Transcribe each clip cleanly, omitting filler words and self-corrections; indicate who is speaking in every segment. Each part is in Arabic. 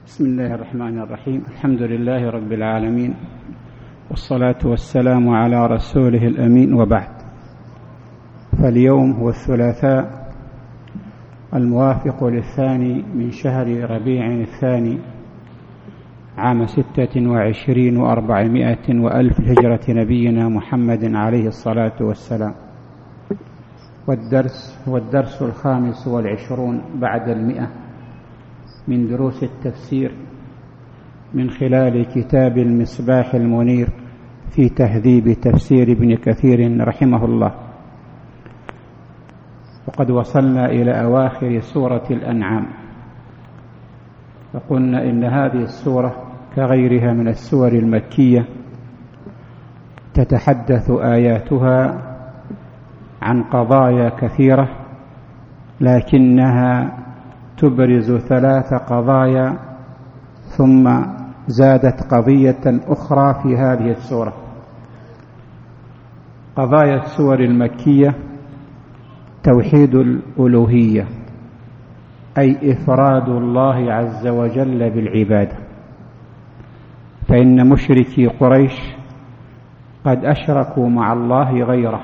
Speaker 1: بسم الله الرحمن الرحيم. الحمد لله رب العالمين، والصلاة والسلام على رسوله الأمين، وبعد. فاليوم هو الثلاثاء الموافق للثاني من شهر ربيع الثاني عام 26 و400 وألف الهجرة نبينا محمد عليه الصلاة والسلام، والدرس 25 بعد 100 من دروس التفسير من خلال كتاب المصباح المنير في تهذيب تفسير ابن كثير رحمه الله. وقد وصلنا إلى أواخر سورة الأنعام، فقلنا إن هذه السورة كغيرها من السور المكية تتحدث آياتها عن قضايا كثيرة، لكنها تبرز 3 قضايا ثم زادت قضية أخرى في هذه السورة. قضايا السور المكية توحيد الألوهية، أي إفراد الله عز وجل بالعبادة، فإن مشركي قريش قد أشركوا مع الله غيره،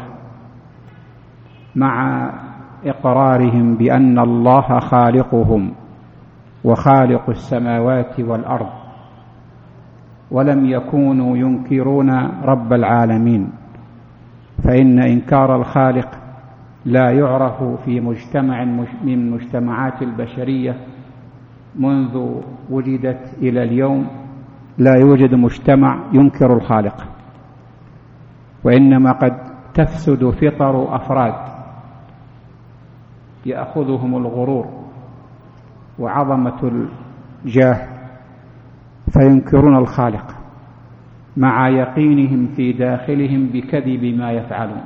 Speaker 1: مع إقرارهم بأن الله خالقهم وخالق السماوات والأرض، ولم يكونوا ينكرون رب العالمين، فإن إنكار الخالق لا يعرف في مجتمع من مجتمعات البشرية منذ ولدت إلى اليوم. لا يوجد مجتمع ينكر الخالق، وإنما قد تفسد فطر أفراد يأخذهم الغرور وعظمة الجاه فينكرون الخالق مع يقينهم في داخلهم بكذب ما يفعلون.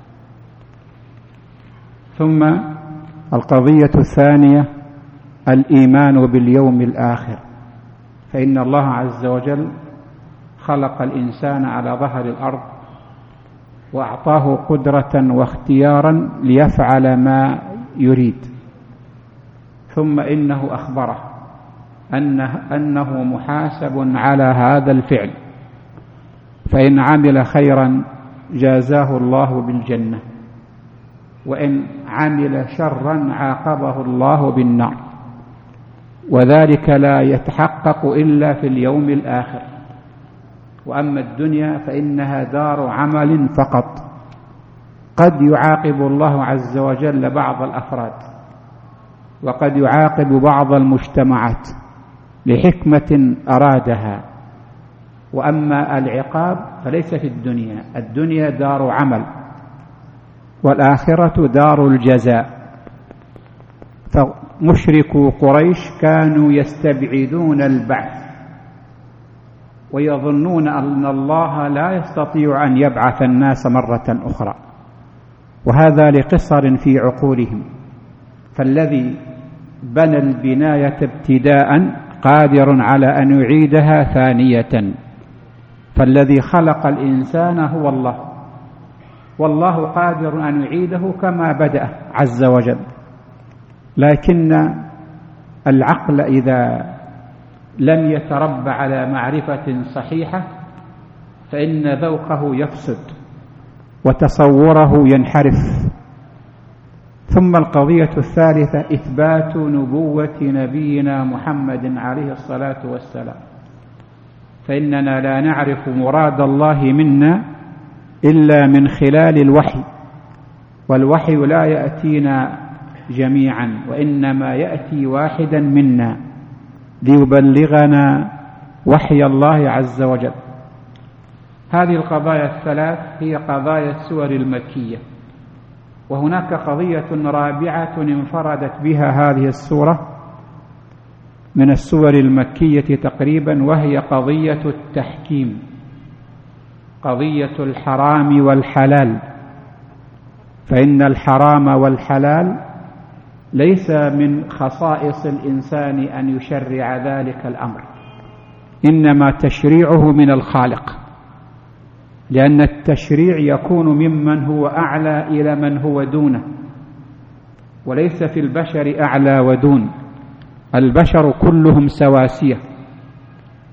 Speaker 1: ثم القضية الثانية الإيمان باليوم الآخر، فإن الله عز وجل خلق الإنسان على ظهر الأرض وأعطاه قدرة واختيارا ليفعل ما يريد، ثم إنه أخبره أنه محاسب على هذا الفعل، فإن عمل خيرا جازاه الله بالجنة، وإن عمل شرا عاقبه الله بالنار، وذلك لا يتحقق إلا في اليوم الآخر. وأما الدنيا فإنها دار عمل فقط، قد يعاقب الله عز وجل بعض الأفراد، وقد يعاقب بعض المجتمعات لحكمة أرادها، وأما العقاب فليس في الدنيا، الدنيا دار عمل والآخرة دار الجزاء. فمشركو قريش كانوا يستبعدون البعث ويظنون أن الله لا يستطيع أن يبعث الناس مرة أخرى، وهذا لقصر في عقولهم، فالذي بنى البناية ابتداء قادر على أن يعيدها ثانية، فالذي خلق الإنسان هو الله، والله قادر أن يعيده كما بدأ عز وجل، لكن العقل إذا لم يتربى على معرفة صحيحة فإن ذوقه يفسد وتصوره ينحرف. ثم القضية الثالثة إثبات نبوة نبينا محمد عليه الصلاة والسلام، فإننا لا نعرف مراد الله منا إلا من خلال الوحي، والوحي لا يأتينا جميعا، وإنما يأتي واحدا منا ليبلغنا وحي الله عز وجل. هذه القضايا الثلاث هي قضايا السور المكية، وهناك قضية رابعة انفردت بها هذه السورة من السور المكية تقريبا، وهي قضية التحكيم، قضية الحرام والحلال، فإن الحرام والحلال ليس من خصائص الإنسان أن يشرع ذلك الأمر، إنما تشريعه من الخالق، لأن التشريع يكون ممن هو أعلى إلى من هو دونه، وليس في البشر أعلى ودون، البشر كلهم سواسية،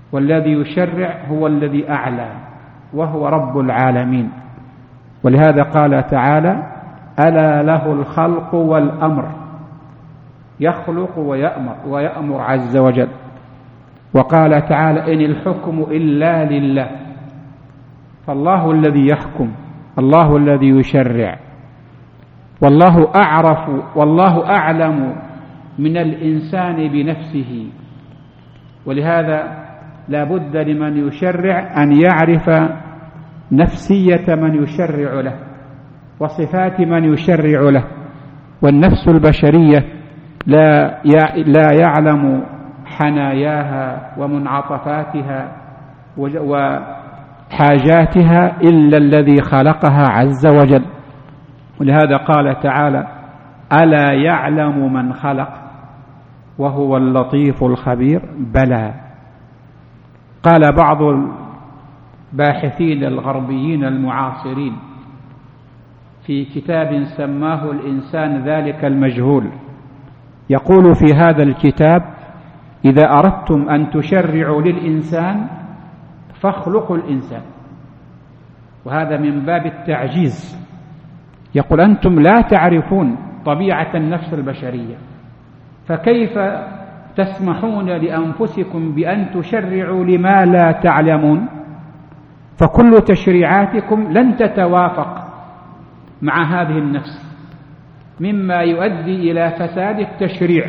Speaker 1: والذي يشرع هو الذي أعلى وهو رب العالمين. ولهذا قال تعالى: ألا له الخلق والأمر، يخلق ويأمر عز وجل. وقال تعالى: إن الحكم إلا لله. فالله الذي يحكم، الله الذي يشرع، والله أعرف والله أعلم من الإنسان بنفسه. ولهذا لا بد لمن يشرع أن يعرف نفسية من يشرع له وصفات من يشرع له. والنفس البشرية لا يعلم حناياها ومنعطفاتها وحاجاتها إلا الذي خلقها عز وجل. ولهذا قال تعالى: ألا يعلم من خلق وهو اللطيف الخبير. بلى. قال بعض الباحثين الغربيين المعاصرين في كتاب سماه الإنسان ذلك المجهول، يقول في هذا الكتاب: إذا أردتم أن تشرعوا للإنسان فاخلقوا الإنسان. وهذا من باب التعجيز. يقول: أنتم لا تعرفون طبيعة النفس البشرية، فكيف تسمحون لأنفسكم بأن تشرعوا لما لا تعلمون؟ فكل تشريعاتكم لن تتوافق مع هذه النفس، مما يؤدي إلى فساد التشريع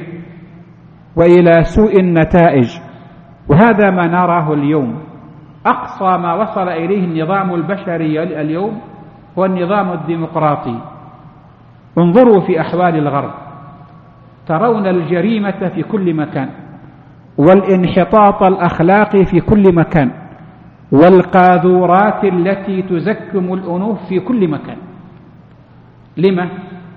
Speaker 1: وإلى سوء النتائج. وهذا ما نراه اليوم. أقصى ما وصل إليه النظام البشري اليوم هو النظام الديمقراطي. انظروا في أحوال الغرب، ترون الجريمة في كل مكان، والانحطاط الأخلاقي في كل مكان، والقاذورات التي تزكم الأنوف في كل مكان. لما؟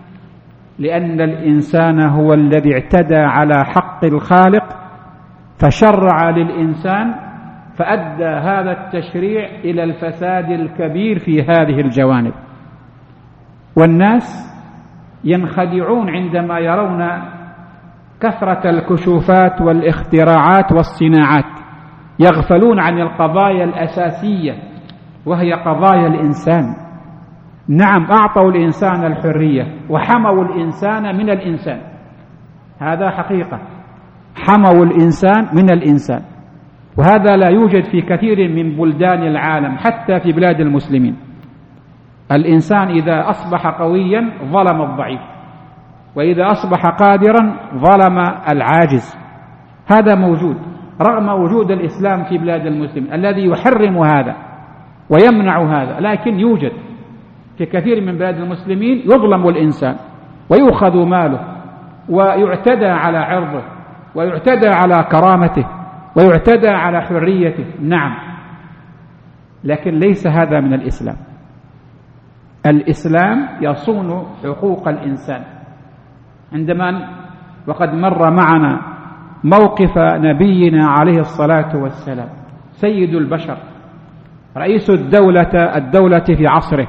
Speaker 1: لأن الإنسان هو الذي اعتدى على حق الخالق فشرع للإنسان، فأدى هذا التشريع إلى الفساد الكبير في هذه الجوانب. والناس ينخدعون عندما يرون كثرة الكشوفات والاختراعات والصناعات، يغفلون عن القضايا الأساسية وهي قضايا الإنسان. نعم، أعطوا الإنسان الحرية وحموا الإنسان من الإنسان، هذا حقيقة، حموا الإنسان من الإنسان. وهذا لا يوجد في كثير من بلدان العالم، حتى في بلاد المسلمين. الإنسان إذا أصبح قويا ظلم الضعيف، وإذا أصبح قادرا ظلم العاجز. هذا موجود رغم وجود الإسلام في بلاد المسلمين الذي يحرم هذا ويمنع هذا، لكن يوجد في كثير من بلاد المسلمين يظلم الإنسان ويؤخذ ماله ويعتدى على عرضه ويعتدى على كرامته ويعتدى على حريته. نعم، لكن ليس هذا من الإسلام. الإسلام يصون حقوق الإنسان. عندما وقد مر معنا موقف نبينا عليه الصلاة والسلام، سيد البشر، رئيس الدولة في عصره،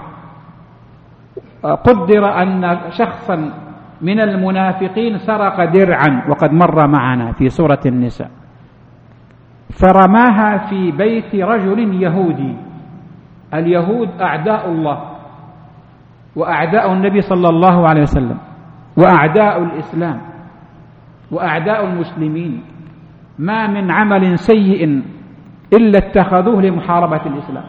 Speaker 1: قدر أن شخصا من المنافقين سرق درعا، وقد مر معنا في سورة النساء، فرماها في بيت رجل يهودي. اليهود أعداء الله وأعداء النبي صلى الله عليه وسلم وأعداء الإسلام وأعداء المسلمين، ما من عمل سيء إلا اتخذوه لمحاربة الإسلام.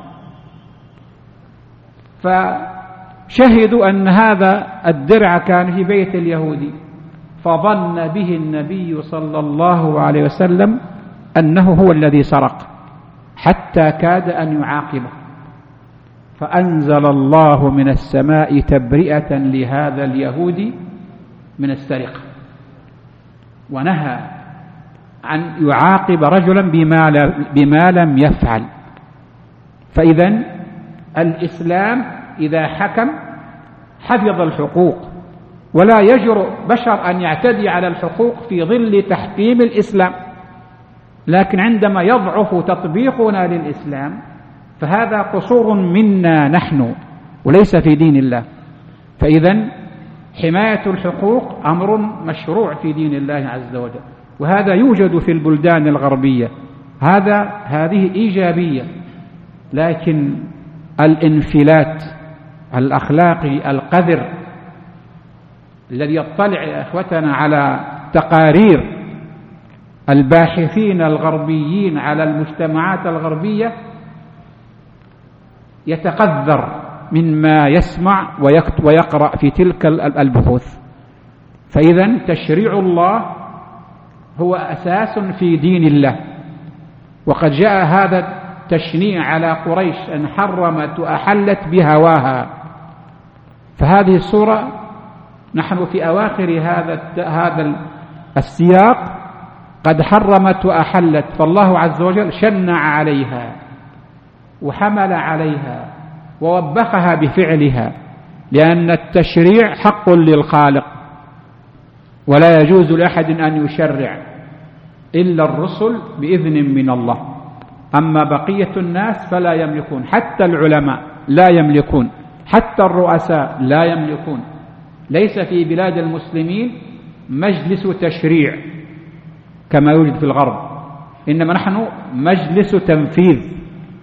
Speaker 1: فشهدوا أن هذا الدرع كان في بيت اليهودي، فظن به النبي صلى الله عليه وسلم أنه هو الذي سرق، حتى كاد أن يعاقبه، فأنزل الله من السماء تبرئة لهذا اليهودي من السرقة، ونهى عن يعاقب رجلا بما لم يفعل. فإذن الإسلام إذا حكم حفظ الحقوق، ولا يجرؤ بشر أن يعتدي على الحقوق في ظل تحكيم الإسلام. لكن عندما يضعف تطبيقنا للإسلام فهذا قصور منا نحن وليس في دين الله. فإذن حماية الحقوق أمر مشروع في دين الله عز وجل، وهذا يوجد في البلدان الغربية هذه إيجابية. لكن الانفلات الأخلاقي القذر الذي يطلع يا إخوتنا على تقارير الباحثين الغربيين على المجتمعات الغربية يتقذر مما يسمع ويقرأ في تلك البحوث. فإذا تشريع الله هو أساس في دين الله، وقد جاء هذا التشنيع على قريش أن حرمت وأحلت بهواها. فهذه السورة نحن في أواخر هذا السياق قد حرمت وأحلت، فالله عز وجل شنع عليها وحمل عليها ووبخها بفعلها، لأن التشريع حق للخالق ولا يجوز لأحد أن يشرع إلا الرسل بإذن من الله. أما بقية الناس فلا يملكون، حتى العلماء لا يملكون، حتى الرؤساء لا يملكون. ليس في بلاد المسلمين مجلس تشريع كما يوجد في الغرب، إنما نحن مجلس تنفيذ.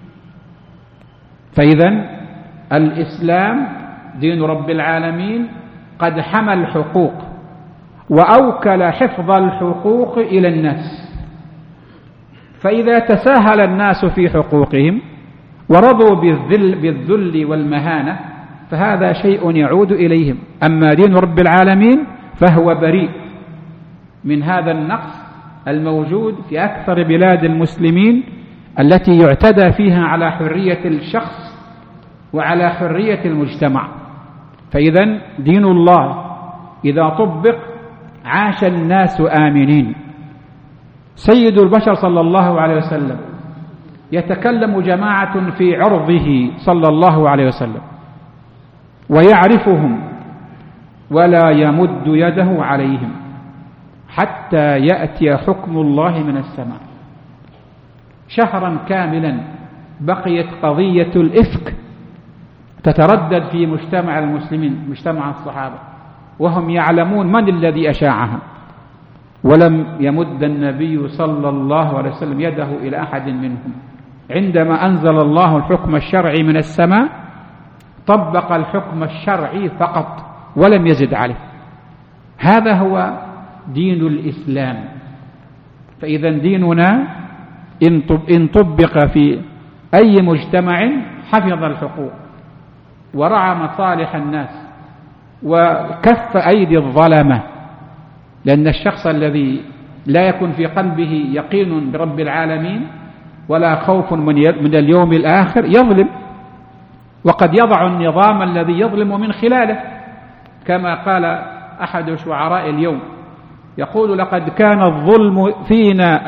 Speaker 1: فإذا الإسلام دين رب العالمين قد حمى الحقوق وأوكل حفظ الحقوق إلى الناس، فإذا تساهل الناس في حقوقهم ورضوا بالذل والمهانة فهذا شيء يعود إليهم. أما دين رب العالمين فهو بريء من هذا النقص الموجود في أكثر بلاد المسلمين التي يعتدى فيها على حرية الشخص وعلى حرية المجتمع. فإذا دين الله إذا طبق عاش الناس آمنين. سيد البشر صلى الله عليه وسلم يتكلم جماعة في عرضه صلى الله عليه وسلم ويعرفهم ولا يمد يده عليهم حتى يأتي حكم الله من السماء. شهرا كاملا بقيت قضية الإفك تتردد في مجتمع المسلمين، مجتمع الصحابة، وهم يعلمون من الذي أشاعها، ولم يمد النبي صلى الله عليه وسلم يده إلى أحد منهم. عندما أنزل الله الحكم الشرعي من السماء طبق الحكم الشرعي فقط ولم يزد عليه. هذا هو دين الإسلام. فإذا ديننا إن طبق في أي مجتمع حفظ الحقوق ورعى مصالح الناس وكف أيدي الظلمة، لأن الشخص الذي لا يكون في قلبه يقين برب العالمين ولا خوف من اليوم الآخر يظلم، وقد يضع النظام الذي يظلم من خلاله، كما قال أحد شعراء اليوم يقول لقد كان الظلم فينا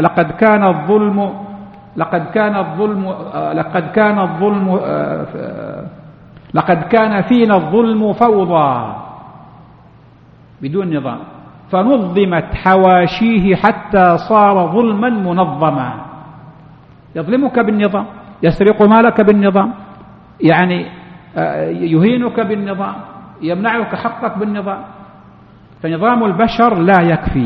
Speaker 1: لقد كان فينا الظلم فوضى بدون نظام، فنظمت حواشيه حتى صار ظلما منظما. يظلمك بالنظام، يسرق مالك بالنظام، يعني يهينك بالنظام، يمنعك حقك بالنظام. فنظام البشر لا يكفي.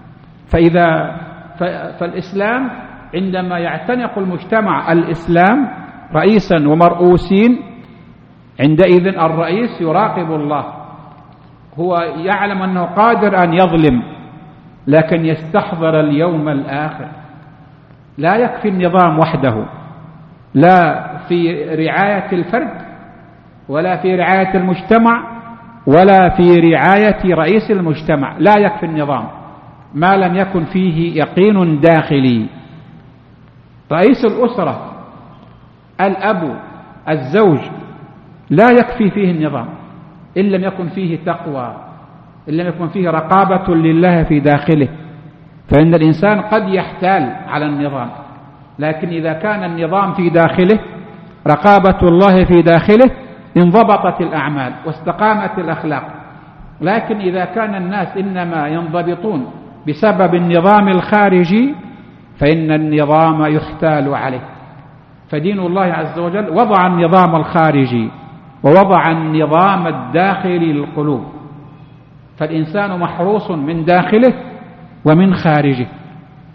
Speaker 1: فالإسلام عندما يعتنق المجتمع الإسلام رئيسا ومرؤوسين، عندئذ الرئيس يراقب الله، هو يعلم أنه قادر أن يظلم لكن يستحضر اليوم الآخر. لا يكفي النظام وحده، لا في رعاية الفرد ولا في رعاية المجتمع ولا في رعاية رئيس المجتمع. لا يكفي النظام ما لم يكن فيه يقين داخلي. رئيس الأسرة، الأب، الزوج، لا يكفي فيه النظام إن لم يكن فيه تقوى، إن لم يكن فيه رقابة لله في داخله. فإن الإنسان قد يحتال على النظام، لكن إذا كان النظام في داخله، رقابة الله في داخله، انضبطت الأعمال واستقامت الأخلاق. لكن إذا كان الناس إنما ينضبطون بسبب النظام الخارجي فإن النظام يحتال عليه. فدين الله عز وجل وضع النظام الخارجي ووضع النظام الداخلي للقلوب، فالإنسان محروس من داخله ومن خارجه.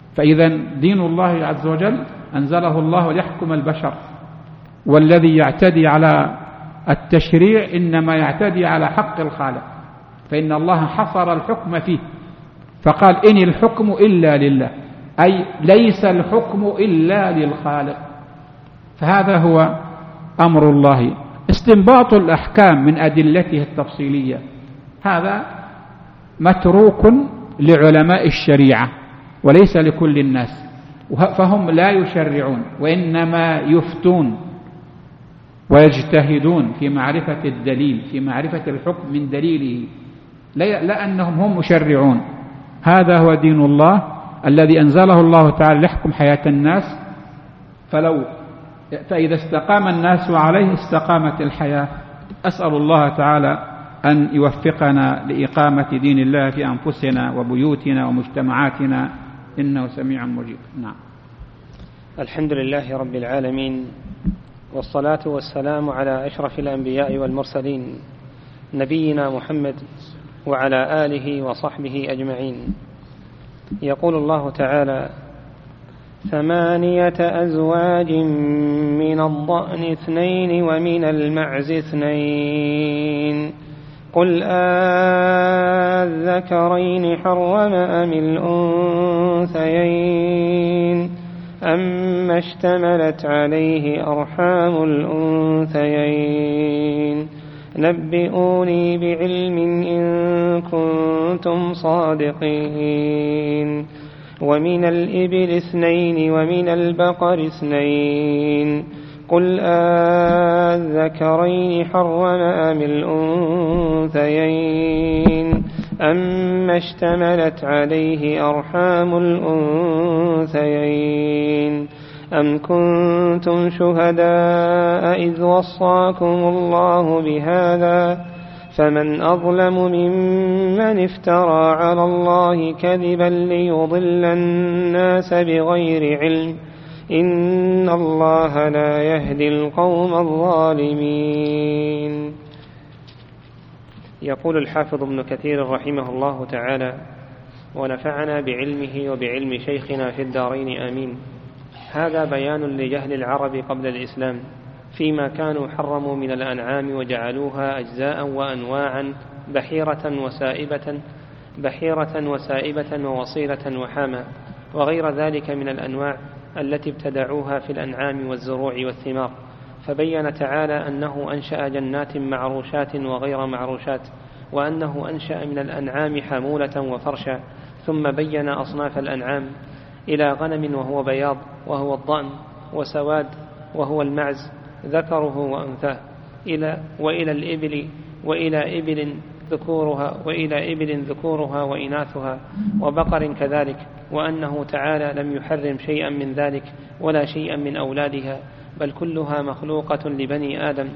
Speaker 1: فإذا دين الله عز وجل أنزله الله ليحكم البشر، والذي يعتدي على التشريع إنما يعتدي على حق الخالق، فإن الله حصر الحكم فيه فقال إن الحكم إلا لله، أي ليس الحكم إلا للخالق. فهذا هو أمر الله. استنباط الأحكام من أدلته التفصيلية هذا متروك لعلماء الشريعة وليس لكل الناس، فهم لا يشرعون وإنما يفتون ويجتهدون في معرفة الدليل، في معرفة الحكم من دليله، لا أنهم هم مشرعون. هذا هو دين الله الذي أنزله الله تعالى ليحكم حياة الناس، فإذا استقام الناس عليه استقامت الحياة. أسأل الله تعالى أن يوفقنا لإقامة دين الله في أنفسنا وبيوتنا ومجتمعاتنا، إنه سميع مجيب. نعم.
Speaker 2: الحمد لله رب العالمين، والصلاة والسلام على أشرف الأنبياء والمرسلين نبينا محمد وعلى آله وصحبه أجمعين. يقول الله تعالى: 8 أزواج من الضأن 2 ومن المعز 2 قل أذكرين حرم أم الأنثيين أما اشتملت عليه أرحام الأنثيين نبئوني بعلم إن كنتم صادقين. ومن الإبل 2 ومن البقر 2 قل أذكرين حرم أم الأنثيين أما اشتملت عليه أرحام الأنثيين أم كنتم شهداء إذ وصاكم الله بهذا فمن أظلم ممن افترى على الله كذبا ليضل الناس بغير علم إن الله لا يهدي القوم الظالمين. يقول الحافظ ابن كثير رحمه الله تعالى: ونفعنا بعلمه وبعلم شيخنا في الدارين آمين. هذا بيان لجهل العرب قبل الإسلام فيما كانوا حرموا من الأنعام وجعلوها أجزاء وأنواعا بحيرة وسائبة ووصيلة وحاما وغير ذلك من الأنواع التي ابتدعوها في الأنعام والزروع والثمار. فبين تعالى أنه أنشأ جنات معروشات وغير معروشات، وأنه أنشأ من الأنعام حمولة وفرشا، ثم بين أصناف الأنعام إلى غنم وهو بياض وهو الضأن، وسواد وهو المعز ذكره وأنثاه، وإلى إبل ذكورها وإناثها، وبقر كذلك، وأنه تعالى لم يحرم شيئا من ذلك ولا شيئا من أولادها، بل كلها مخلوقة لبني آدم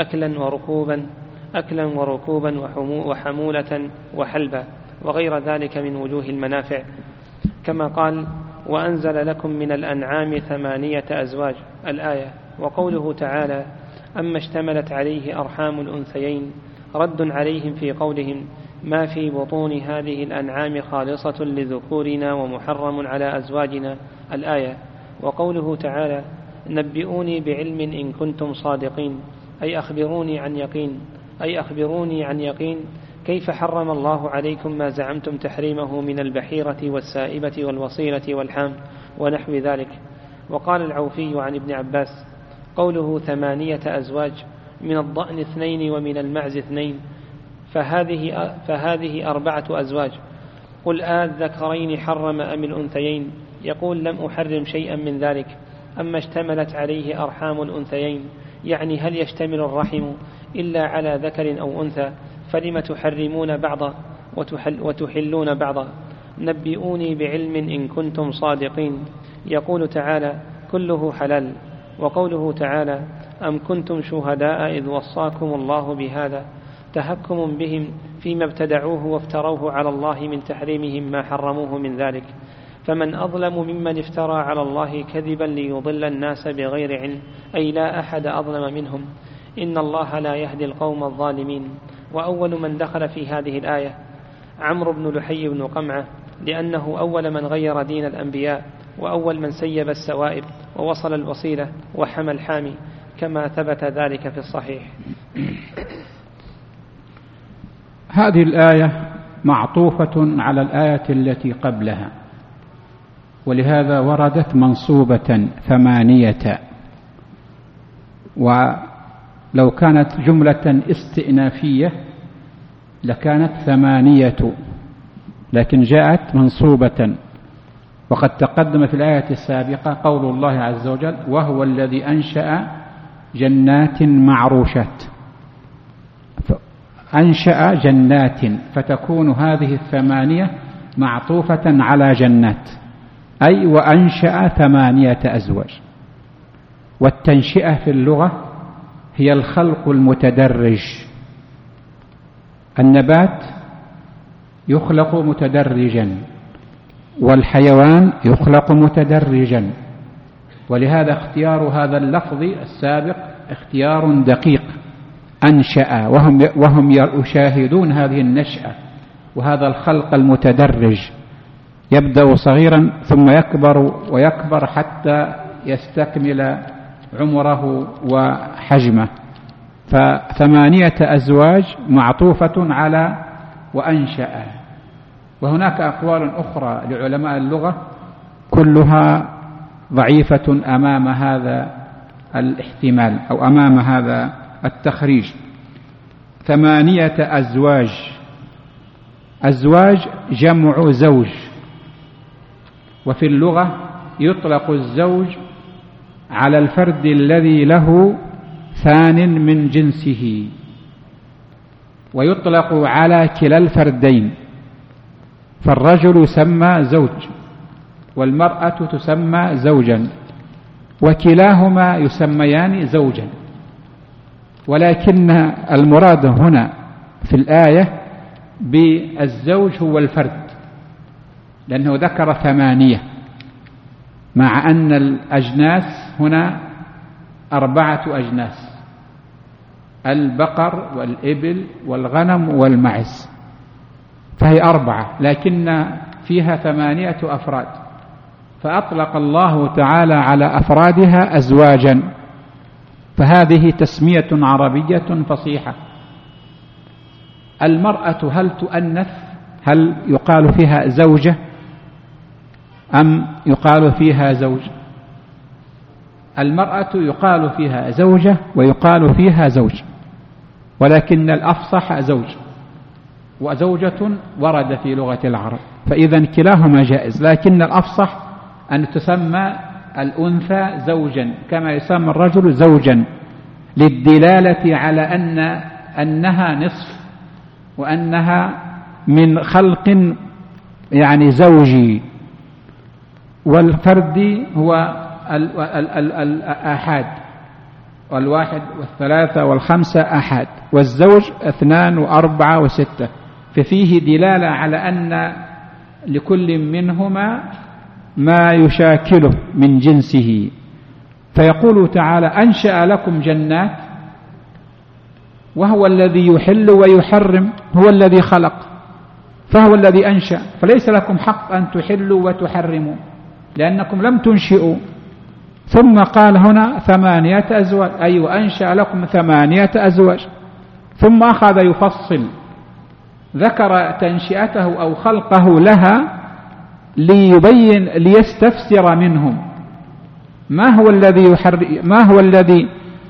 Speaker 2: أكلا وركوبا وحمولة وحلبا وغير ذلك من وجوه المنافع، كما قال: وأنزل لكم من الأنعام 8 أزواج الآية. وقوله تعالى: أما اشتملت عليه أرحام الأنثيين رد عليهم في قولهم: ما في بطون هذه الأنعام خالصة لذكورنا ومحرم على أزواجنا الآية. وقوله تعالى: نبئوني بعلم إن كنتم صادقين، أي أخبروني عن يقين كيف حرم الله عليكم ما زعمتم تحريمه من البحيرة والسائبة والوصيلة والحام ونحو ذلك. وقال العوفي عن ابن عباس: قوله 8 أزواج من الضأن 2 ومن المعز 2 فهذه 4 أزواج. قل الذكرين حرم أم الأنثيين، يقول لم أحرم شيئا من ذلك. أما اشتملت عليه أرحام الأنثيين، يعني هل يشتمل الرحم إلا على ذكر أو أنثى؟ فلم تحرمون بعضا وتحلون بعضا؟ نبئوني بعلم إن كنتم صادقين. يقول تعالى: كله حلال. وقوله تعالى: أم كنتم شهداء إذ وصاكم الله بهذا، تهكم بهم فيما ابتدعوه وافتروه على الله من تحريمهم ما حرموه من ذلك. فمن أظلم ممن افترى على الله كذبا ليضل الناس بغير علم، أي لا أحد أظلم منهم. إن الله لا يهدي القوم الظالمين. وأول من دخل في هذه الآية عمرو بن لحي بن قمعة لأنه أول من غير دين الأنبياء، وأول من سيب السوائب ووصل الوصيلة وحمى الحامي، كما ثبت ذلك في الصحيح.
Speaker 1: هذه الآية معطوفة على الآية التي قبلها، ولهذا وردت منصوبة 8، ولو كانت جملة استئنافية لكانت 8، لكن جاءت منصوبة. وقد تقدم في الآية السابقة قول الله عز وجل: وهو الذي أنشأ جنات معروشات. أنشأ جنات، فتكون هذه 8 معطوفة على جنات، أي وأنشأ 8 أزواج. والتنشئة في اللغة هي الخلق المتدرج. النبات يخلق متدرجا، والحيوان يخلق متدرجا، ولهذا اختيار هذا اللفظ السابق اختيار دقيق. أنشأ، وهم يشاهدون هذه النشأة وهذا الخلق المتدرج، يبدأ صغيرا ثم يكبر ويكبر حتى يستكمل عمره وحجمه. ف8 أزواج معطوفة على وأنشأ. وهناك أقوال أخرى لعلماء اللغة كلها ضعيفة أمام هذا الاحتمال أو أمام هذا التخريج. 8 أزواج، أزواج جمع زوج، وفي اللغة يطلق الزوج على الفرد الذي له ثان من جنسه، ويطلق على كلا الفردين، فالرجل يسمى زوج والمرأة تسمى زوجا، وكلاهما يسميان زوجا. ولكن المراد هنا في الآية بالزوج هو الفرد، لأنه ذكر 8، مع أن الأجناس هنا 4 أجناس: البقر والإبل والغنم والمعز، فهي 4، لكن فيها 8 أفراد، فأطلق الله تعالى على أفرادها أزواجا، فهذه تسمية عربية فصيحة. المرأة هل تؤنث؟ هل يقال فيها زوجة أم يقال فيها زوج؟ المرأة يقال فيها زوجة ويقال فيها زوج، ولكن الأفصح زوج، وزوجة ورد في لغة العرب، فإذا كلاهما جائز، لكن الأفصح أن تسمى الأنثى زوجا كما يسمى الرجل زوجا، للدلالة على أنها نصف، وأنها من خلق يعني زوجي. والفرد هو الآحاد، والواحد والثلاثة والخمسة آحاد، والزوج 2 و4 و6، ففيه دلالة على أن لكل منهما ما يشاكله من جنسه. فيقول تعالى: أنشأ لكم جنات، وهو الذي يحل ويحرم، هو الذي خلق، فهو الذي أنشأ، فليس لكم حق أن تحلوا وتحرموا لأنكم لم تنشئوا. ثم قال هنا 8 أزواج، أي وأنشأ لكم 8 أزواج، ثم أخذ يفصل، ذكر تنشئته أو خلقه لها ليبين ليستفسر منهم ما هو الذي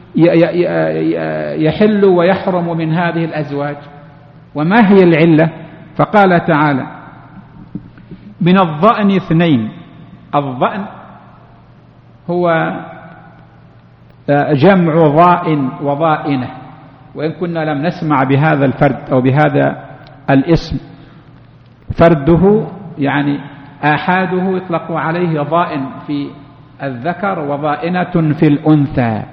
Speaker 1: يحل ويحرم من هذه الأزواج، وما هي العلة. فقال تعالى: من الضأن 2. الضأن هو جمع ضائن وضائنة، وإن كنا لم نسمع بهذا الفرد أو بهذا الاسم. فرده يعني آحاده يطلق عليه ضائن في الذكر وضائنة في الأنثى.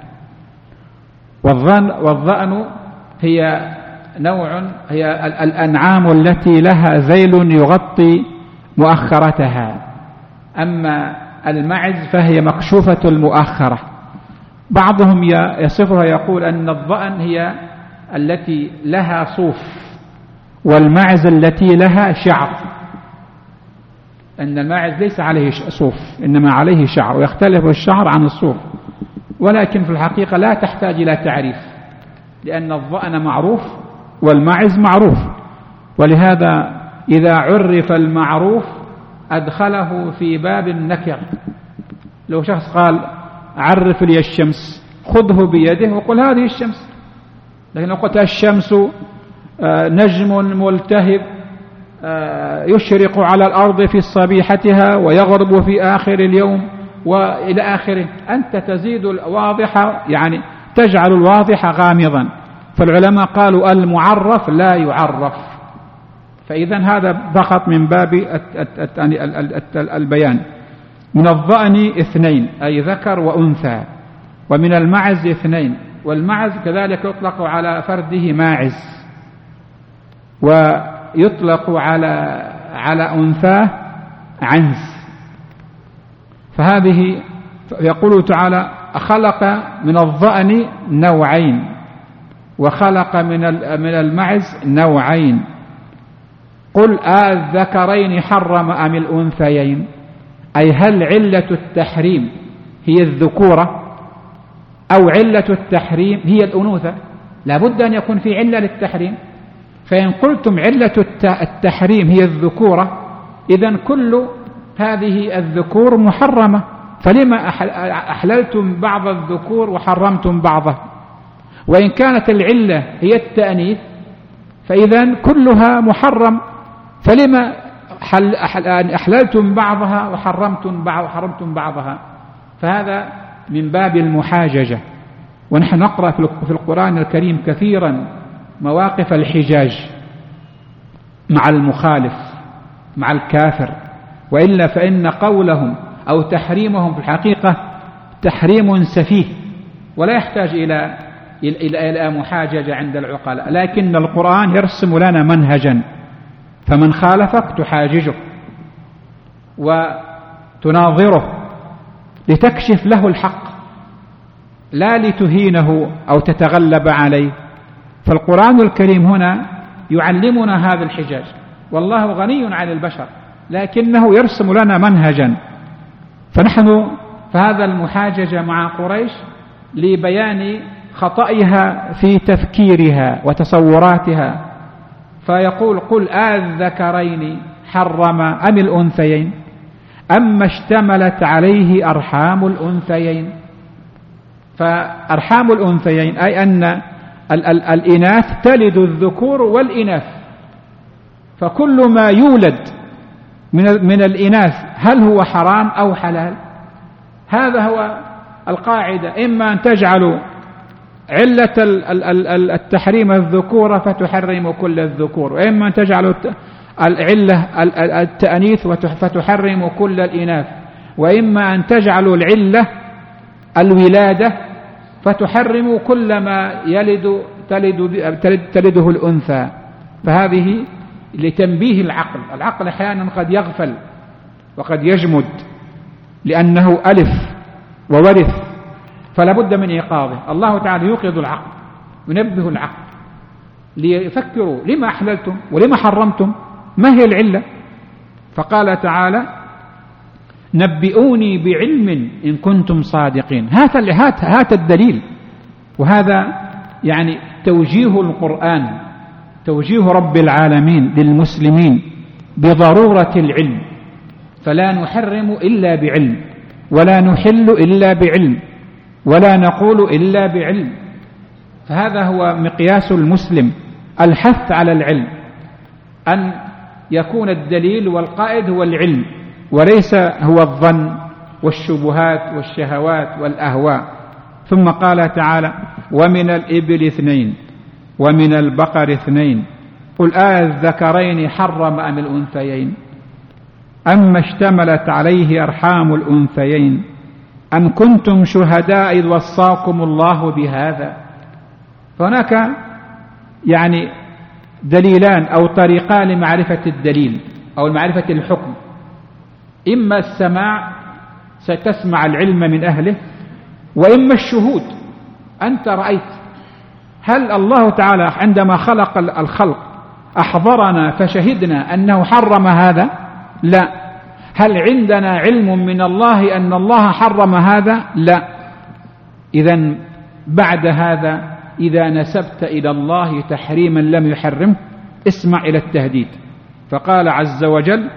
Speaker 1: والضأن هي هي الأنعام التي لها ذيل يغطي مؤخرتها، أما المعز فهي مكشوفة المؤخرة. بعضهم يصفها يقول أن الضأن هي التي لها صوف، والمعز التي لها شعر، أن الماعز ليس عليه صوف، إنما عليه شعر، ويختلف الشعر عن الصوف، ولكن في الحقيقة لا تحتاج إلى تعريف، لأن الظأن معروف والماعز معروف. ولهذا إذا عرف المعروف أدخله في باب النكر. لو شخص قال عرف لي الشمس، خذه بيده وقل هذه الشمس. لكن لو قلت الشمس نجم ملتهب يشرق على الأرض في صبيحتها ويغرب في آخر اليوم وإلى آخره، أنت تزيد الواضح، يعني تجعل الواضح غامضا. فالعلماء قالوا المعرف لا يعرف. فإذا هذا فقط من باب البيان. من الظأن 2 أي ذكر وأنثى، ومن المعز 2، والمعز كذلك يطلق على فرده ماعز، ويطلق على أنثاه عنز. فهذه يقول تعالى خلق من الظأن نوعين، وخلق من المعز نوعين. قل الذكرين حرم أم الأنثيين، أي هل علة التحريم هي الذكورة أو علة التحريم هي الأنوثة؟ لا بد أن يكون في علة للتحريم. فإن قلتم علة التحريم هي الذكورة، إذن كل هذه الذكور محرمة، فلما أحللتم بعض الذكور وحرمتم بعضه؟ وإن كانت العلة هي التأنيث فإذن كلها محرم، فلما أحللتم بعضها وحرمتم بعضها؟ فهذا من باب المحاججة. ونحن نقرأ في القرآن الكريم كثيرا مواقف الحجاج مع المخالف مع الكافر، وإلا فإن قولهم أو تحريمهم في الحقيقة تحريم سفيه ولا يحتاج إلى محاججة عند العقلاء. لكن القرآن يرسم لنا منهجا، فمن خالفك تحاججه وتناظره لتكشف له الحق، لا لتهينه أو تتغلب عليه. فالقرآن الكريم هنا يعلمنا هذا الحجاج، والله غني عن البشر، لكنه يرسم لنا منهجا. فهذا المحاججة مع قريش لبيان خطئها في تفكيرها وتصوراتها. فيقول قل الذكرين حرم أم الأنثيين أما اشتملت عليه أرحام الأنثيين. فأرحام الأنثيين أي أن الإناث تلد الذكور والإناث، فكل ما يولد من الإناث هل هو حرام أو حلال؟ هذا هو القاعدة. إما أن تجعلوا علة التحريم الذكورة فتحرم كل الذكور، وإما أن تجعلوا العلة التأنيث فتحرم كل الإناث، وإما أن تجعلوا العلة الولادة فتحرم كل ما تلده الأنثى. فهذه لتنبيه العقل أحيانا قد يغفل وقد يجمد لأنه ألف وورث، فلا بد من إيقاظه. الله تعالى يوقظ العقل، ينبه العقل ليفكروا لما أحللتم ولما حرمتم، ما هي العلة؟ فقال تعالى نبئوني بعلم إن كنتم صادقين. هات الدليل. وهذا يعني توجيه القرآن، توجيه رب العالمين للمسلمين بضرورة العلم، فلا نحرم إلا بعلم، ولا نحل إلا بعلم، ولا نقول إلا بعلم. فهذا هو مقياس المسلم، الحث على العلم، أن يكون الدليل والقائد هو العلم وليس هو الظن والشبهات والشهوات والأهواء. ثم قال تعالى ومن الإبل 2 ومن البقر 2 قل الذكرين حرم أم الأنثيين أما اشتملت عليه أرحام الأنثيين أم كنتم شهداء إذ وصاكم الله بهذا. فهناك يعني دليلان أو طريقان لمعرفة الدليل أو معرفة الحكم. إما السماع، ستسمع العلم من أهله، وإما الشهود، أنت رأيت. هل الله تعالى عندما خلق الخلق أحضرنا فشهدنا أنه حرم هذا؟ لا. هل عندنا علم من الله أن الله حرم هذا؟ لا. إذن بعد هذا إذا نسبت إلى الله تحريما لم يحرمه اسمع إلى التهديد. فقال عز وجل: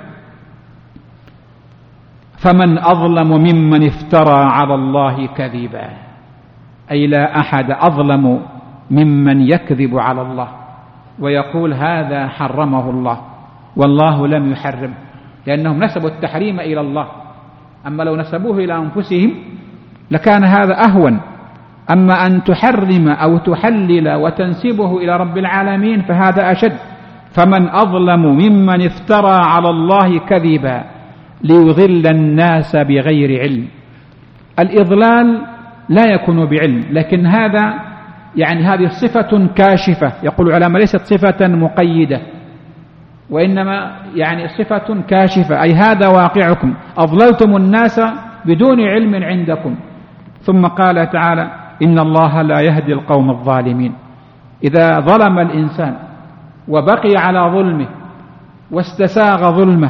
Speaker 1: فمن أظلم ممن افترى على الله كذبا، أي لا أحد أظلم ممن يكذب على الله ويقول هذا حرمه الله والله لم يحرم، لأنهم نسبوا التحريم إلى الله. أما لو نسبوه إلى أنفسهم لكان هذا أهون. أما أن تحرم أو تحلل وتنسبه إلى رب العالمين فهذا أشد. فمن أظلم ممن افترى على الله كذبا ليضل الناس بغير علم. الإضلال لا يكون بعلم، لكن هذا يعني هذه صفة كاشفة. يقول العلماء ليست صفة مقيدة، وإنما يعني صفة كاشفة، أي هذا واقعكم، أضللتم الناس بدون علم عندكم. ثم قال تعالى: إن الله لا يهدي القوم الظالمين. إذا ظلم الإنسان وبقي على ظلمه واستساغ ظلمه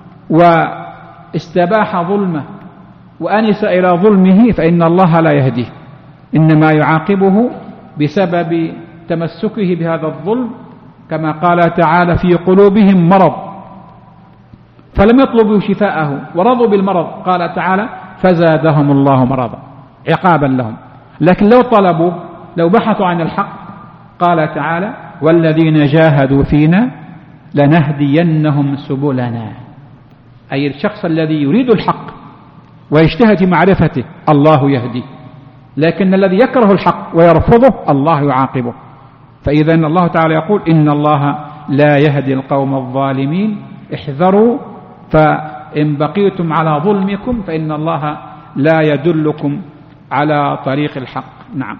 Speaker 1: واستباح ظلمه وأنس إلى ظلمه فإن الله لا يهديه، إنما يعاقبه بسبب تمسكه بهذا الظلم، كما قال تعالى: في قلوبهم مرض فلم يطلبوا شفاءه ورضوا بالمرض، قال تعالى: فزادهم الله مرضا، عقابا لهم. لكن لو طلبوا، لو بحثوا عن الحق، قال تعالى: والذين جاهدوا فينا لنهدينهم سبلنا. أي الشخص الذي يريد الحق ويجتهد في معرفته الله يهدي، لكن الذي يكره الحق ويرفضه الله يعاقبه. فإذا الله تعالى يقول: إن الله لا يهدي القوم الظالمين، احذروا، فإن بقيتم على ظلمكم فإن الله لا يدلكم على طريق الحق. نعم.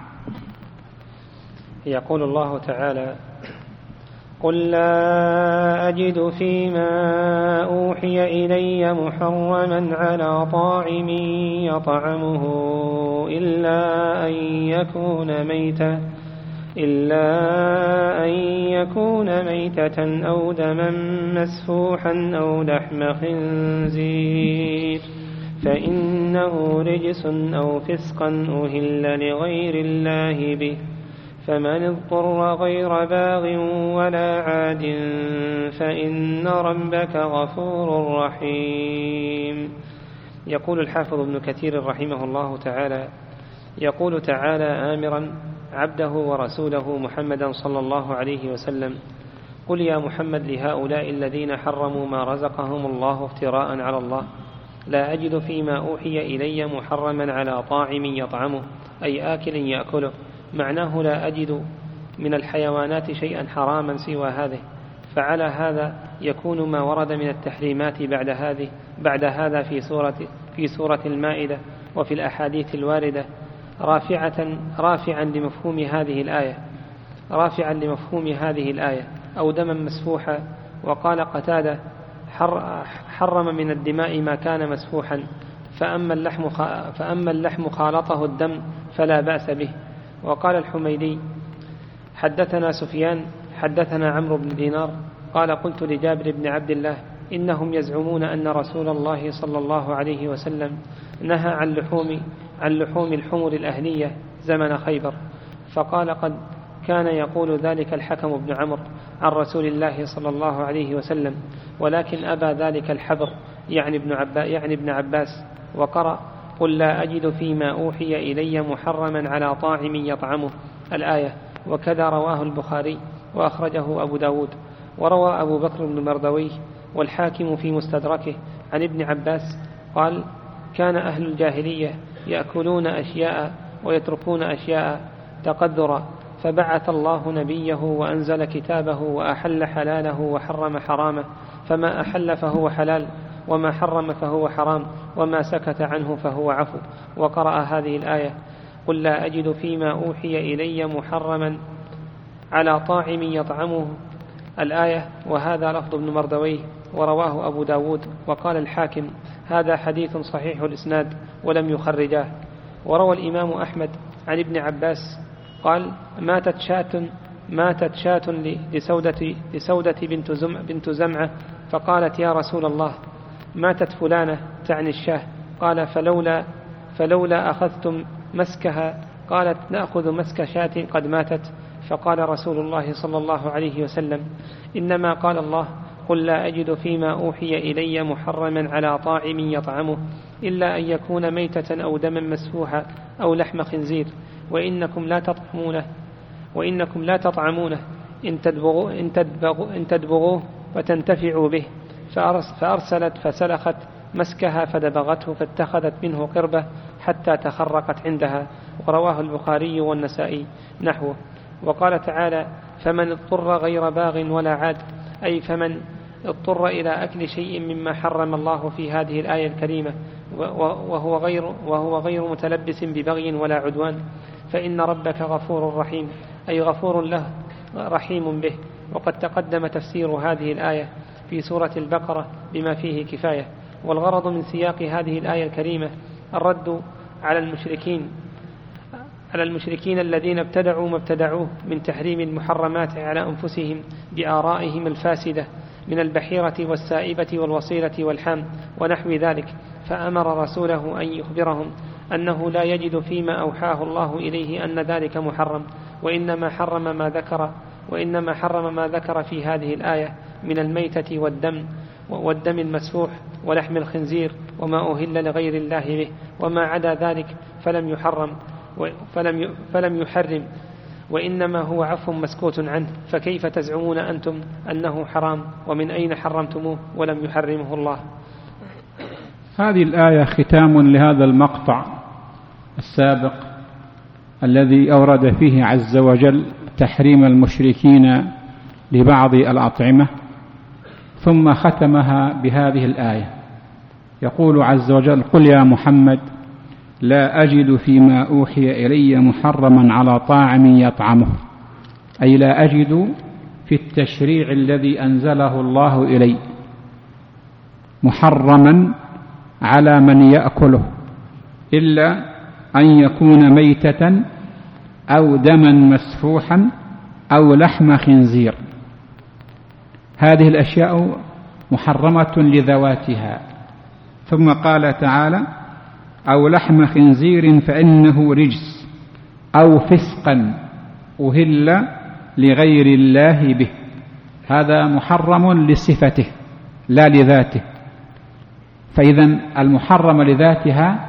Speaker 2: يقول الله تعالى: قل لا أجد فيما أوحي إلي محرما على طاعم يطعمه إلا أن يكون ميتة أو دما مسفوحا أو لحم خنزير فإنه رجس أو فسقا أهل لغير الله به، فمن اضطر غير باغ ولا عاد فإن ربك غفور رحيم. يقول الحافظ ابن كثير رحمه الله تعالى: يقول تعالى آمرا عبده ورسوله محمدا صلى الله عليه وسلم: قل يا محمد لهؤلاء الذين حرموا ما رزقهم الله افتراء على الله: لا أجد فيما أوحي إلي محرما على طاعم يطعمه، أي آكل يأكله. معناه لا أجد من الحيوانات شيئا حراما سوى هذه. فعلى هذا يكون ما ورد من التحريمات بعد هذا في سورة المائدة وفي الأحاديث الواردة رافعا لمفهوم هذه الآية أو دما مسفوحا. وقال قتادة: حرم من الدماء ما كان مسفوحا، فأما اللحم خالطه الدم فلا بأس به. وقال الحميدي: حدثنا سفيان حدثنا عمرو بن دينار قال: قلت لجابر بن عبد الله: إنهم يزعمون أن رسول الله صلى الله عليه وسلم نهى عن لحوم الحمر الأهلية زمن خيبر. فقال: قد كان يقول ذلك الحكم بن عمرو عن رسول الله صلى الله عليه وسلم، ولكن أبى ذلك الحبر يعني ابن عباس، وقرأ: قل لا أجد فيما أوحي إلي محرما على طاعم يطعمه الآية. وكذا رواه البخاري وأخرجه أبو داود. وروى أبو بكر بن مردويه والحاكم في مستدركه عن ابن عباس قال: كان أهل الجاهلية يأكلون أشياء ويتركون أشياء تقدرا، فبعث الله نبيه وأنزل كتابه وأحل حلاله وحرم حرامه، فما أحل فهو حلال وما حرم فهو حرام وما سكت عنه فهو عفو. وقرأ هذه الآية: قل لا أجد فيما أوحي إلي محرما على طاعم يطعمه الآية. وهذا لفظ ابن مردويه ورواه أبو داود. وقال الحاكم: هذا حديث صحيح الإسناد ولم يخرجاه. وروى الإمام أحمد عن ابن عباس قال: ماتت شاة لسودة بنت زمعة، فقالت: يا رسول الله، ماتت فلانة تعني الشاه. قال فلولا أخذتم مسكها؟ قالت نأخذ مسك شاة قد ماتت. فقال رسول الله صلى الله عليه وسلم إنما قال الله قل لا أجد فيما أوحي إلي محرما على طاعم يطعمه إلا أن يكون ميتة أو دما مسفوحا أو لحم خنزير وإنكم لا تطعمونه إن تدبغوه وتنتفعوا به. فأرسلت فسلخت مسكها فدبغته فاتخذت منه قربة حتى تخرقت عندها. ورواه البخاري والنسائي نحوه. وقال تعالى فمن اضطر غير باغ ولا عاد، أي فمن اضطر إلى أكل شيء مما حرم الله في هذه الآية الكريمة وهو غير متلبس ببغي ولا عدوان، فإن ربك غفور رحيم، أي غفور له رحيم به. وقد تقدم تفسير هذه الآية في سورة البقرة بما فيه كفاية. والغرض من سياق هذه الآية الكريمة الرد على المشركين الذين ابتدعوا ما ابتدعوه من تحريم المحرمات على أنفسهم بآرائهم الفاسدة من البحيرة والسائبة والوصيلة والحام ونحو ذلك. فأمر رسوله أن يخبرهم أنه لا يجد فيما أوحاه الله إليه أن ذلك محرم، وإنما حرم ما ذكر في هذه الآية من الميتة والدم المسفوح ولحم الخنزير وما أهل لغير الله به، وما عدا ذلك فلم يحرم، وإنما هو عفو مسكوت عنه. فكيف تزعمون أنتم أنه حرام ومن أين حرمتموه ولم يحرمه الله؟
Speaker 1: هذه الآية ختام لهذا المقطع السابق الذي أورد فيه عز وجل تحريم المشركين لبعض الأطعمة، ثم ختمها بهذه الآية. يقول عز وجل قل يا محمد لا أجد فيما أوحي إلي محرما على طاعم يطعمه، أي لا أجد في التشريع الذي أنزله الله إلي محرما على من يأكله إلا أن يكون ميتة أو دما مسفوحا أو لحم خنزير. هذه الأشياء محرمة لذواتها. ثم قال تعالى أو لحم خنزير فإنه رجس أو فسقا أهل لغير الله به. هذا محرم لصفته لا لذاته. فإذا المحرم لذاتها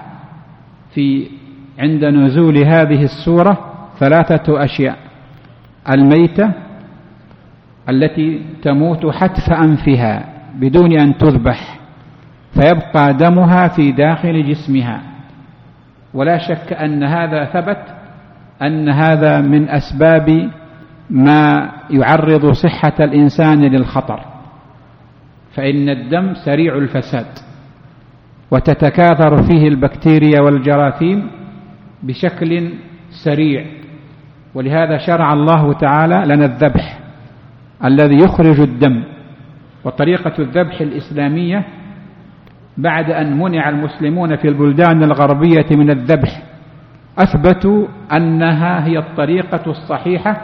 Speaker 1: عند نزول هذه السورة 3 أشياء: الميتة التي تموت حتف أنفها بدون أن تذبح فيبقى دمها في داخل جسمها، ولا شك أن هذا ثبت أن هذا من أسباب ما يعرض صحة الإنسان للخطر، فإن الدم سريع الفساد وتتكاثر فيه البكتيريا والجراثيم بشكل سريع. ولهذا شرع الله تعالى لنا الذبح الذي يخرج الدم. وطريقة الذبح الإسلامية بعد أن منع المسلمون في البلدان الغربية من الذبح أثبتوا أنها هي الطريقة الصحيحة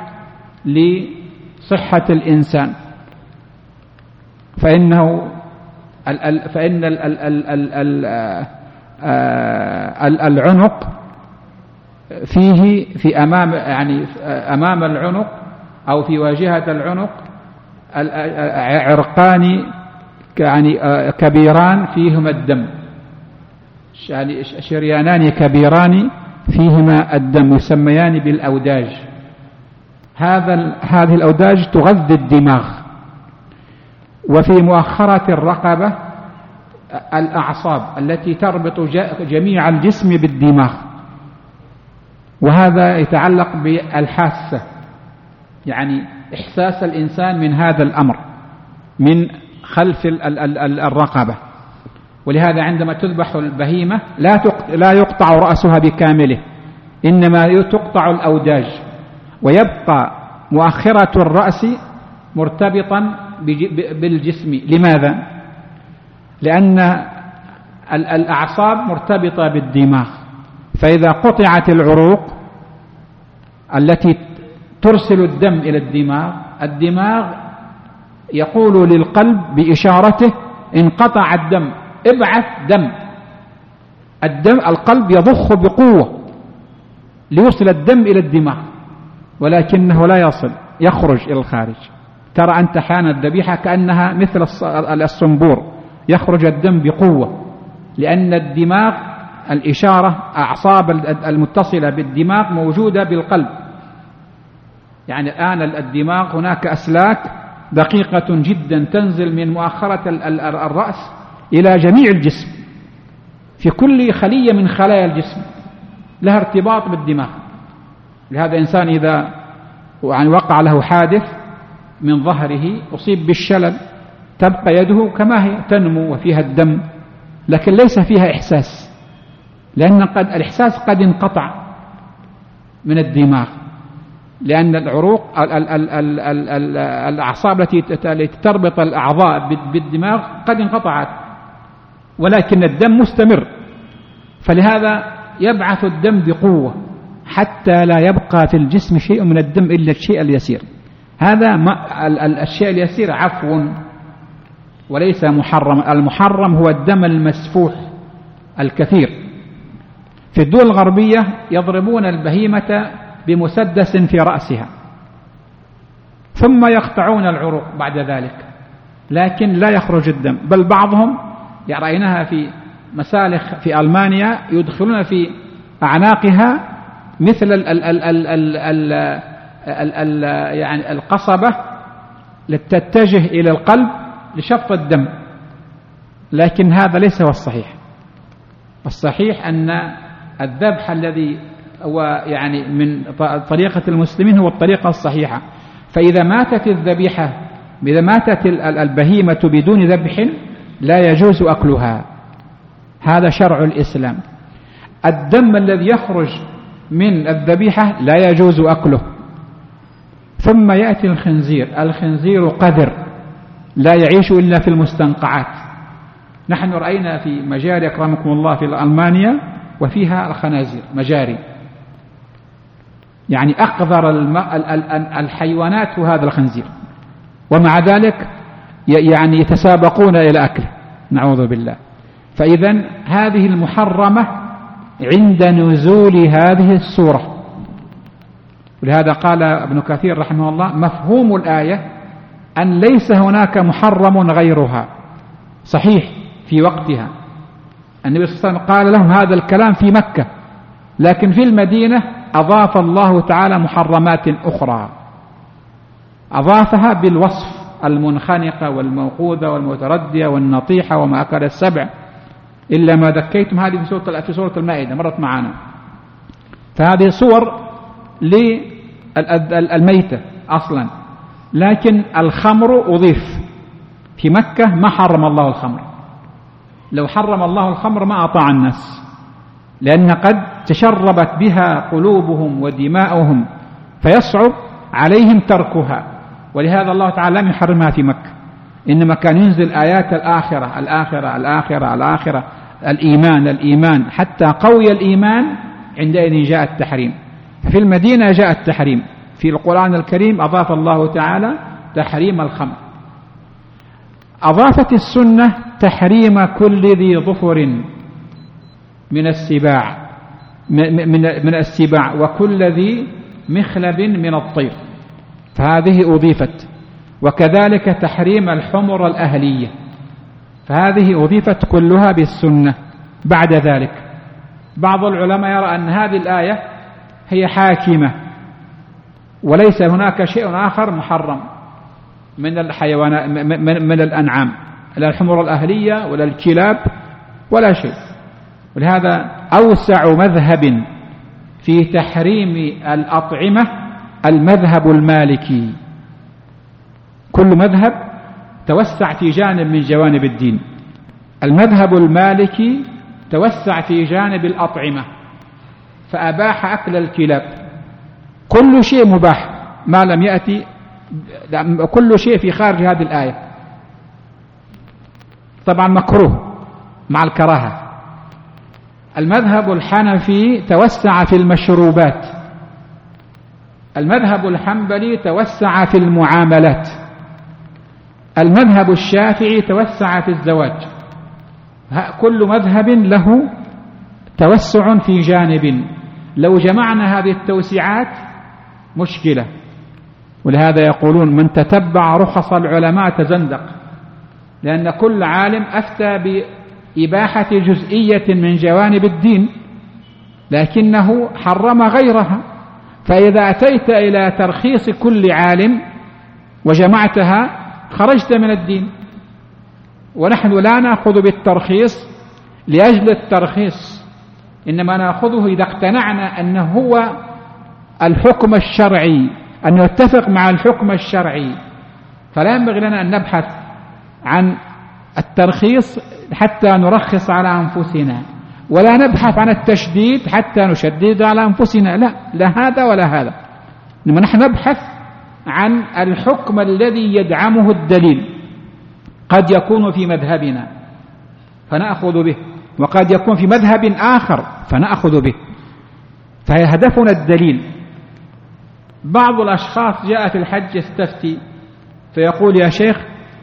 Speaker 1: لصحة الإنسان، فإن العنق فيه في أمام العنق أو في واجهة العنق عرقان كبيران فيهما الدم، شريانان كبيران فيهما الدم يسميان بالأوداج. هذه الأوداج تغذي الدماغ. وفي مؤخرة الرقبة الأعصاب التي تربط جميع الجسم بالدماغ، وهذا يتعلق بالحاسة، يعني إحساس الإنسان من هذا الأمر من خلف الرقبة. ولهذا عندما تذبح البهيمة لا يقطع رأسها بكامله، إنما تقطع الأوداج ويبقى مؤخرة الرأس مرتبطا بالجسم. لماذا؟ لأن الأعصاب مرتبطة بالدماغ، فإذا قطعت العروق التي ترسل الدم إلى الدماغ يقول للقلب بإشارته انقطع الدم ابعث دم. القلب يضخ بقوة ليوصل الدم إلى الدماغ، ولكنه لا يصل، يخرج إلى الخارج. ترى أنت حان الذبيحة كأنها مثل الصنبور، يخرج الدم بقوة، لأن الدماغ الإشارة أعصاب المتصلة بالدماغ موجودة بالقلب. يعني الآن الدماغ هناك أسلاك دقيقة جدا تنزل من مؤخرة الرأس إلى جميع الجسم، في كل خلية من خلايا الجسم لها ارتباط بالدماغ. لهذا إنسان إذا وقع له حادث من ظهره أصيب بالشلل، تبقى يده كما هي تنمو وفيها الدم، لكن ليس فيها إحساس، لأن الإحساس قد انقطع من الدماغ، لأن العروق الأعصاب التي تربط الأعضاء بالدماغ قد انقطعت، ولكن الدم مستمر. فلهذا يبعث الدم بقوة حتى لا يبقى في الجسم شيء من الدم إلا الشيء اليسير. هذا الشيء اليسير عفو وليس محرم. المحرم هو الدم المسفوح الكثير. في الدول الغربية يضربون البهيمة بمسدس في رأسها ثم يقطعون العروق بعد ذلك، لكن لا يخرج الدم. بل بعضهم رأيناها في مسالخ في ألمانيا يدخلون في أعناقها مثل يعني القصبة لتتجه إلى القلب لشفط الدم، لكن هذا ليس هو الصحيح. الصحيح أن الذبح الذي هو يعني من طريقة المسلمين هو الطريقة الصحيحة. فإذا ماتت الذبيحة، إذا ماتت البهيمة بدون ذبح لا يجوز أكلها، هذا شرع الإسلام. الدم الذي يخرج من الذبيحة لا يجوز أكله. ثم يأتي الخنزير. الخنزير قذر لا يعيش إلا في المستنقعات. نحن رأينا في مجاري أكرمكم الله في ألمانيا وفيها الخنازير مجاري، يعني أقذر الحيوانات هذا الخنزير، ومع ذلك يعني يتسابقون إلى أكله، نعوذ بالله. فإذن هذه المحرمة عند نزول هذه السورة. ولهذا قال ابن كثير رحمه الله: مفهوم الآية أن ليس هناك محرم غيرها. صحيح في وقتها النبي صلى الله عليه وسلم قال لهم هذا الكلام في مكة، لكن في المدينة أضاف الله تعالى محرمات أخرى، أضافها بالوصف: المنخنقة والموقوذة والمتردية والنطيحة وما أكل السبع إلا ما ذكيتم. هذه في سورة المائدة مرت معنا. فهذه صور للميتة أصلا، لكن الخمر أضيف. في مكة ما حرم الله الخمر، لو حرم الله الخمر ما أطاع الناس، لأن قد تشربت بها قلوبهم ودماؤهم فيصعب عليهم تركها، ولهذا الله تعالى لم يحرمها في مكة، إنما كان ينزل آيات الآخرة الآخرة الآخرة الآخرة، الإيمان الإيمان، حتى قوي الإيمان عندئذ جاء التحريم. في المدينة جاء التحريم. في القرآن الكريم أضاف الله تعالى تحريم الخمر. أضافت السنة تحريم كل ذي ظفر من السباع من السباع وكل ذي مخلب من الطير، فهذه أضيفت. وكذلك تحريم الحمر الأهلية، فهذه أضيفت كلها بالسنة. بعد ذلك بعض العلماء يرى أن هذه الآية هي حاكمة، وليس هناك شيء آخر محرم من الحيوانات من الأنعام، لا الحمر الأهلية ولا الكلاب ولا شيء. ولهذا أوسع مذهب في تحريم الأطعمة المذهب المالكي. كل مذهب توسع في جانب من جوانب الدين. المذهب المالكي توسع في جانب الأطعمة فأباح أكل الكلاب. كل شيء مباح ما لم يأتي، كل شيء في خارج هذه الآية طبعا مكروه مع الكراهة. المذهب الحنفي توسع في المشروبات، المذهب الحنبلي توسع في المعاملات، المذهب الشافعي توسع في الزواج، كل مذهب له توسع في جانب، لو جمعنا هذه التوسعات مشكلة. ولهذا يقولون من تتبع رخص العلماء تزندق، لأن كل عالم أفتى بإباحة جزئية من جوانب الدين لكنه حرم غيرها. فإذا أتيت إلى ترخيص كل عالم وجمعتها خرجت من الدين. ونحن لا نأخذ بالترخيص لأجل الترخيص، إنما نأخذه إذا اقتنعنا أنه هو الحكم الشرعي، أن يتفق مع الحكم الشرعي. فلا ينبغي لنا أن نبحث عن الترخيص حتى نرخص على أنفسنا، ولا نبحث عن التشديد حتى نشدد على أنفسنا، لا هذا ولا هذا. إنما نحن نبحث عن الحكم الذي يدعمه الدليل. قد يكون في مذهبنا فنأخذ به، وقد يكون في مذهب آخر فنأخذ به، فهدفنا الدليل. بعض الأشخاص جاء في الحج يستفتي فيقول يا شيخ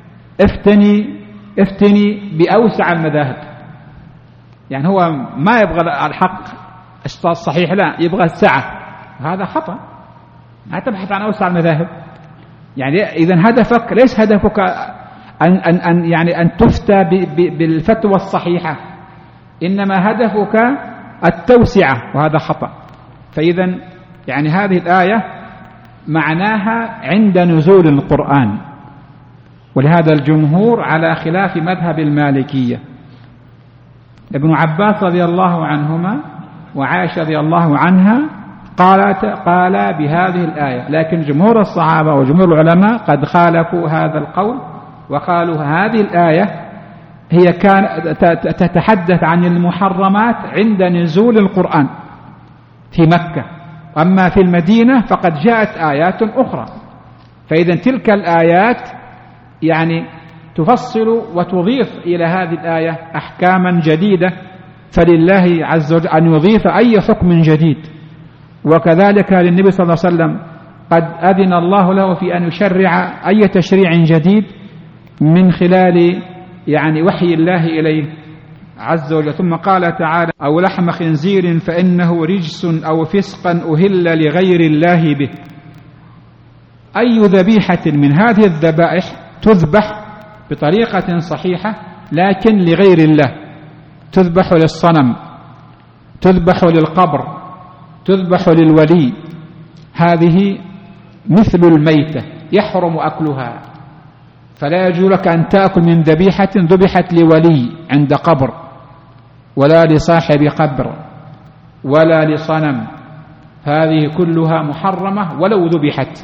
Speaker 1: افتني بأوسع المذاهب. يعني هو ما يبغى الحق الصحيح، لا يبغى السعة. هذا خطأ، ما تبحث عن أوسع المذاهب. يعني إذن هدفك ليس هدفك أن تفتى بالفتوى الصحيحة، إنما هدفك التوسعة، وهذا خطأ. فإذن يعني هذه الآية معناها عند نزول القرآن، ولهذا الجمهور على خلاف مذهب المالكية. ابن عباس رضي الله عنهما وعائشة رضي الله عنها قال بهذه الآية، لكن جمهور الصحابة وجمهور العلماء قد خالفوا هذا القول وقالوا هذه الآية هي تتحدث عن المحرمات عند نزول القرآن في مكة، أما في المدينة فقد جاءت آيات أخرى. فإذا تلك الآيات يعني تفصل وتضيف إلى هذه الآية أحكاما جديدة، فلله عز وجل أن يضيف أي حكم جديد. وكذلك للنبي صلى الله عليه وسلم قد أذن الله له في أن يشرع أي تشريع جديد من خلال يعني وحي الله إليه عز وجل. ثم قال تعالى أو لحم خنزير فإنه رجس أو فسقا أهل لغير الله به. أي ذبيحة من هذه الذبائح تذبح بطريقة صحيحة لكن لغير الله، تذبح للصنم، تذبح للقبر، تذبح للولي، هذه مثل الميتة يحرم أكلها. فلا يجوز لك أن تأكل من ذبيحة ذبحت لولي عند قبر، ولا لصاحب قبر، ولا لصنم، هذه كلها محرمة ولو ذبحت.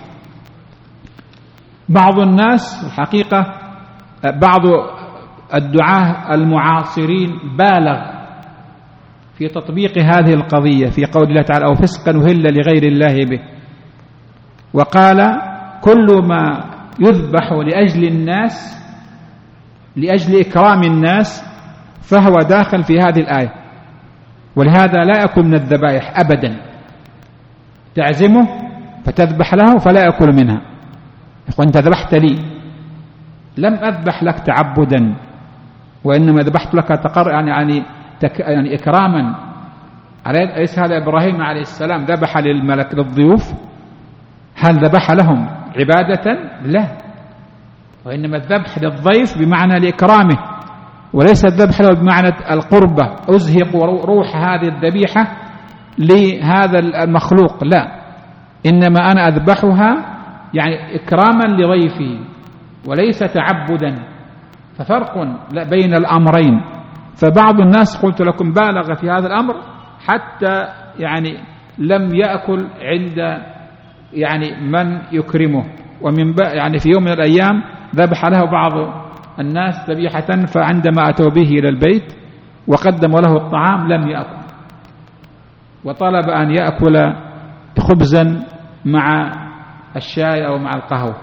Speaker 1: بعض الناس الحقيقة بعض الدعاة المعاصرين بالغ في تطبيق هذه القضية في قول الله تعالى أو فسقا أهل لغير الله به، وقال كل ما يذبح لأجل الناس لأجل إكرام الناس فهو داخل في هذه الآية. ولهذا لا يأكل من الذبائح أبدا، تعزمه فتذبح له فلا يأكل منها. يقول أنت ذبحت لي، لم أذبح لك تعبدا، وإنما ذبحت لك يعني إكراما. أليس هذا إبراهيم عليه السلام ذبح للملك للضيوف؟ هل ذبح لهم عبادة؟ لا، وإنما الذبح للضيف بمعنى لإكرامه، وليس الذبح له بمعنى القربة أزهق روح هذه الذبيحة لهذا المخلوق، لا، إنما أنا أذبحها يعني إكراما لضيفي وليس تعبدا. ففرق بين الأمرين. فبعض الناس قلت لكم بالغ في هذا الأمر حتى يعني لم يأكل عند يعني من يكرمه، ومن يعني في يوم من الأيام ذبح له بعض الناس ذبيحة، فعندما أتوا به إلى البيت وقدموا له الطعام لم يأكل، وطلب أن يأكل خبزا مع الشاي أو مع القهوة،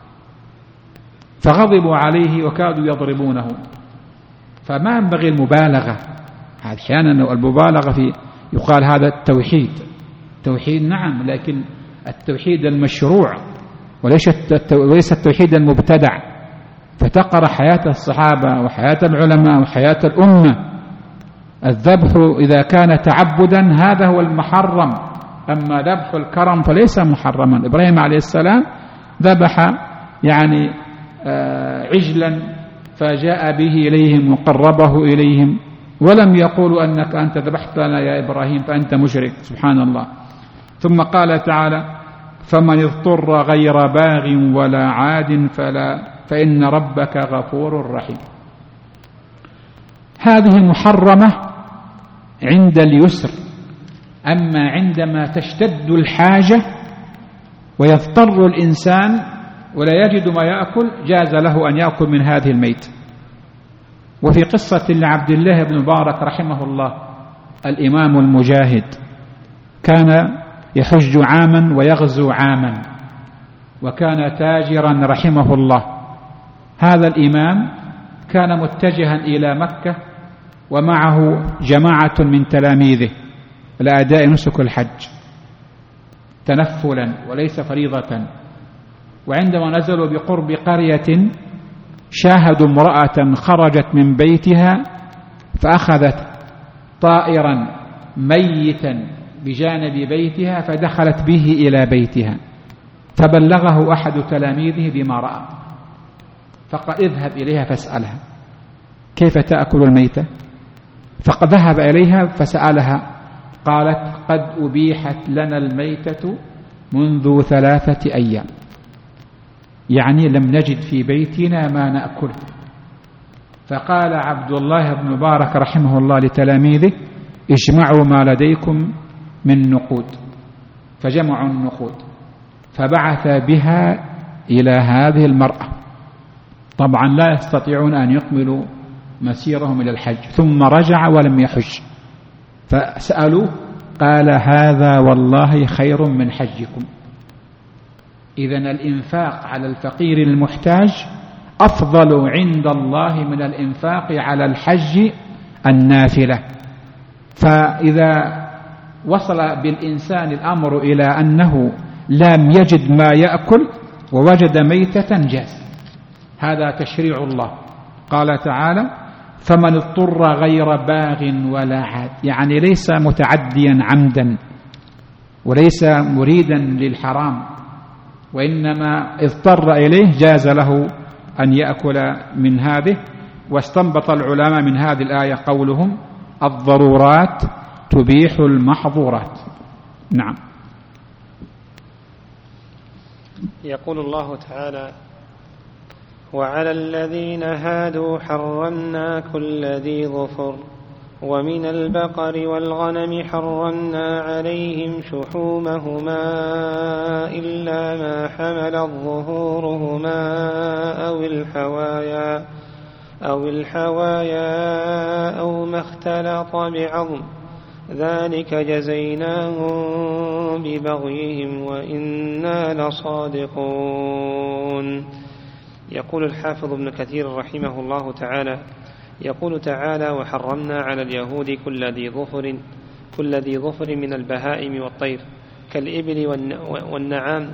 Speaker 1: فغضبوا عليه وكادوا يضربونه. فما ينبغي المبالغة. أحيانا المبالغة في يقال هذا التوحيد نعم، لكن التوحيد المشروع وليس التوحيد المبتدع. فتقرأ حياة الصحابة وحياة العلماء وحياة الأمة. الذبح إذا كان تعبدا هذا هو المحرم، أما ذبح الكرم فليس محرما. إبراهيم عليه السلام ذبح يعني عجلا فجاء به إليهم وقربه إليهم، ولم يقولوا أنك أنت ذبحت لنا يا إبراهيم فأنت مشرك، سبحان الله. ثم قال تعالى: فمن اضطر غير باغ ولا عاد فإن ربك غفور رحيم. هذه محرمة عند اليسر، أما عندما تشتد الحاجة ويضطر الإنسان ولا يجد ما يأكل جاز له أن يأكل من هذه الميت. وفي قصة لعبد الله بن مبارك رحمه الله الإمام المجاهد كان يحج عاما ويغزو عاما، وكان تاجرا رحمه الله. هذا الإمام كان متجها إلى مكة ومعه جماعة من تلاميذه لأداء نسك الحج تنفلا وليس فريضة. وعندما نزلوا بقرب قرية شاهدوا امرأة خرجت من بيتها فأخذت طائرا ميتا بجانب بيتها فدخلت به إلى بيتها، فبلغه أحد تلاميذه بما رأى، فقال: اذهب إليها فاسألها كيف تأكل الميتة. فقد ذهب إليها فسألها، قالت: قد أبيحت لنا الميتة منذ 3 أيام، يعني لم نجد في بيتنا ما نأكل. فقال عبد الله بن مبارك رحمه الله لتلاميذه: اجمعوا ما لديكم من نقود. فجمعوا النقود فبعث بها إلى هذه المرأة. طبعا لا يستطيعون أن يكملوا مسيرهم إلى الحج، ثم رجع ولم يحج. فسألوه قال: هذا والله خير من حجكم. إذن الإنفاق على الفقير المحتاج أفضل عند الله من الإنفاق على الحج النافلة. فإذا وصل بالإنسان الأمر إلى أنه لم يجد ما يأكل ووجد ميتة جاز، هذا تشريع الله. قال تعالى: فمن اضطر غير باغ ولا عاد، يعني ليس متعديا عمدا وليس مريدا للحرام، وإنما اضطر إليه جاز له أن يأكل من هذه. واستنبط العلماء من هذه الآية قولهم: الضرورات تبيح المحظورات. نعم.
Speaker 2: يقول الله تعالى: وعلى الذين هادوا حرمنا كل ذي ظفر ومن البقر والغنم حرمنا عليهم شحومهما إلا ما حملت ظهورهما أو الحوايا أو ما اختلط بعظم، ذلك جزيناهم ببغيهم وإنا لصادقون. يقول الحافظ ابن كثير رحمه الله تعالى: يقول تعالى: وحرمنا على اليهود كل ذي ظفر من البهائم والطير كالإبل والنعام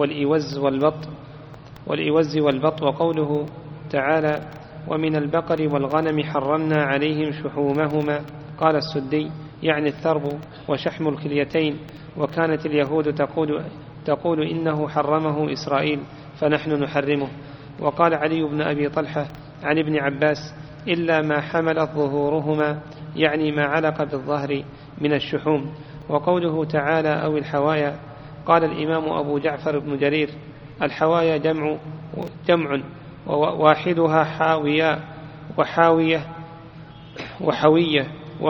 Speaker 2: والإوز والبط. وقوله تعالى: ومن البقر والغنم حرمنا عليهم شحومهما، قال السدي: يعني الثرب وشحم الكليتين. وكانت اليهود تقول إنه حرمه إسرائيل فنحن نحرمه. وقال علي بن أبي طلحة عن ابن عباس: إلا ما حملت ظهورهما، يعني ما علق بالظهر من الشحوم. وقوله تعالى: أو الحوايا، قال الإمام أبو جعفر بن جرير: الحوايا جمع واحدها حاوية وحوية،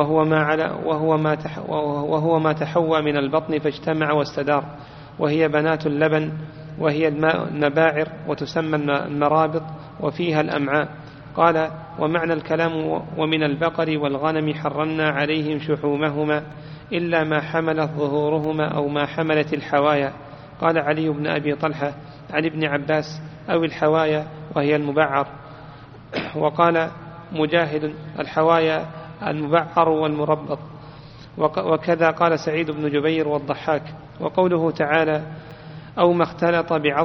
Speaker 2: وهو ما تحوى من البطن فاجتمع واستدار، وهي بنات اللبن، وهي النباعر، وتسمى المرابط، وفيها الأمعاء. قال: ومعنى الكلام: ومن البقر والغنم حرمنا عليهم شحومهما إلا ما حملت ظهورهما أو ما حملت الحوايا. قال علي بن أبي طلحة عن ابن عباس: أو الحوايا، وهي المبعر. وقال مجاهد: الحوايا المبعر والمربط. وكذا قال سعيد بن جبير والضحاك. وقوله تعالى: أو ما اختلط بعظم،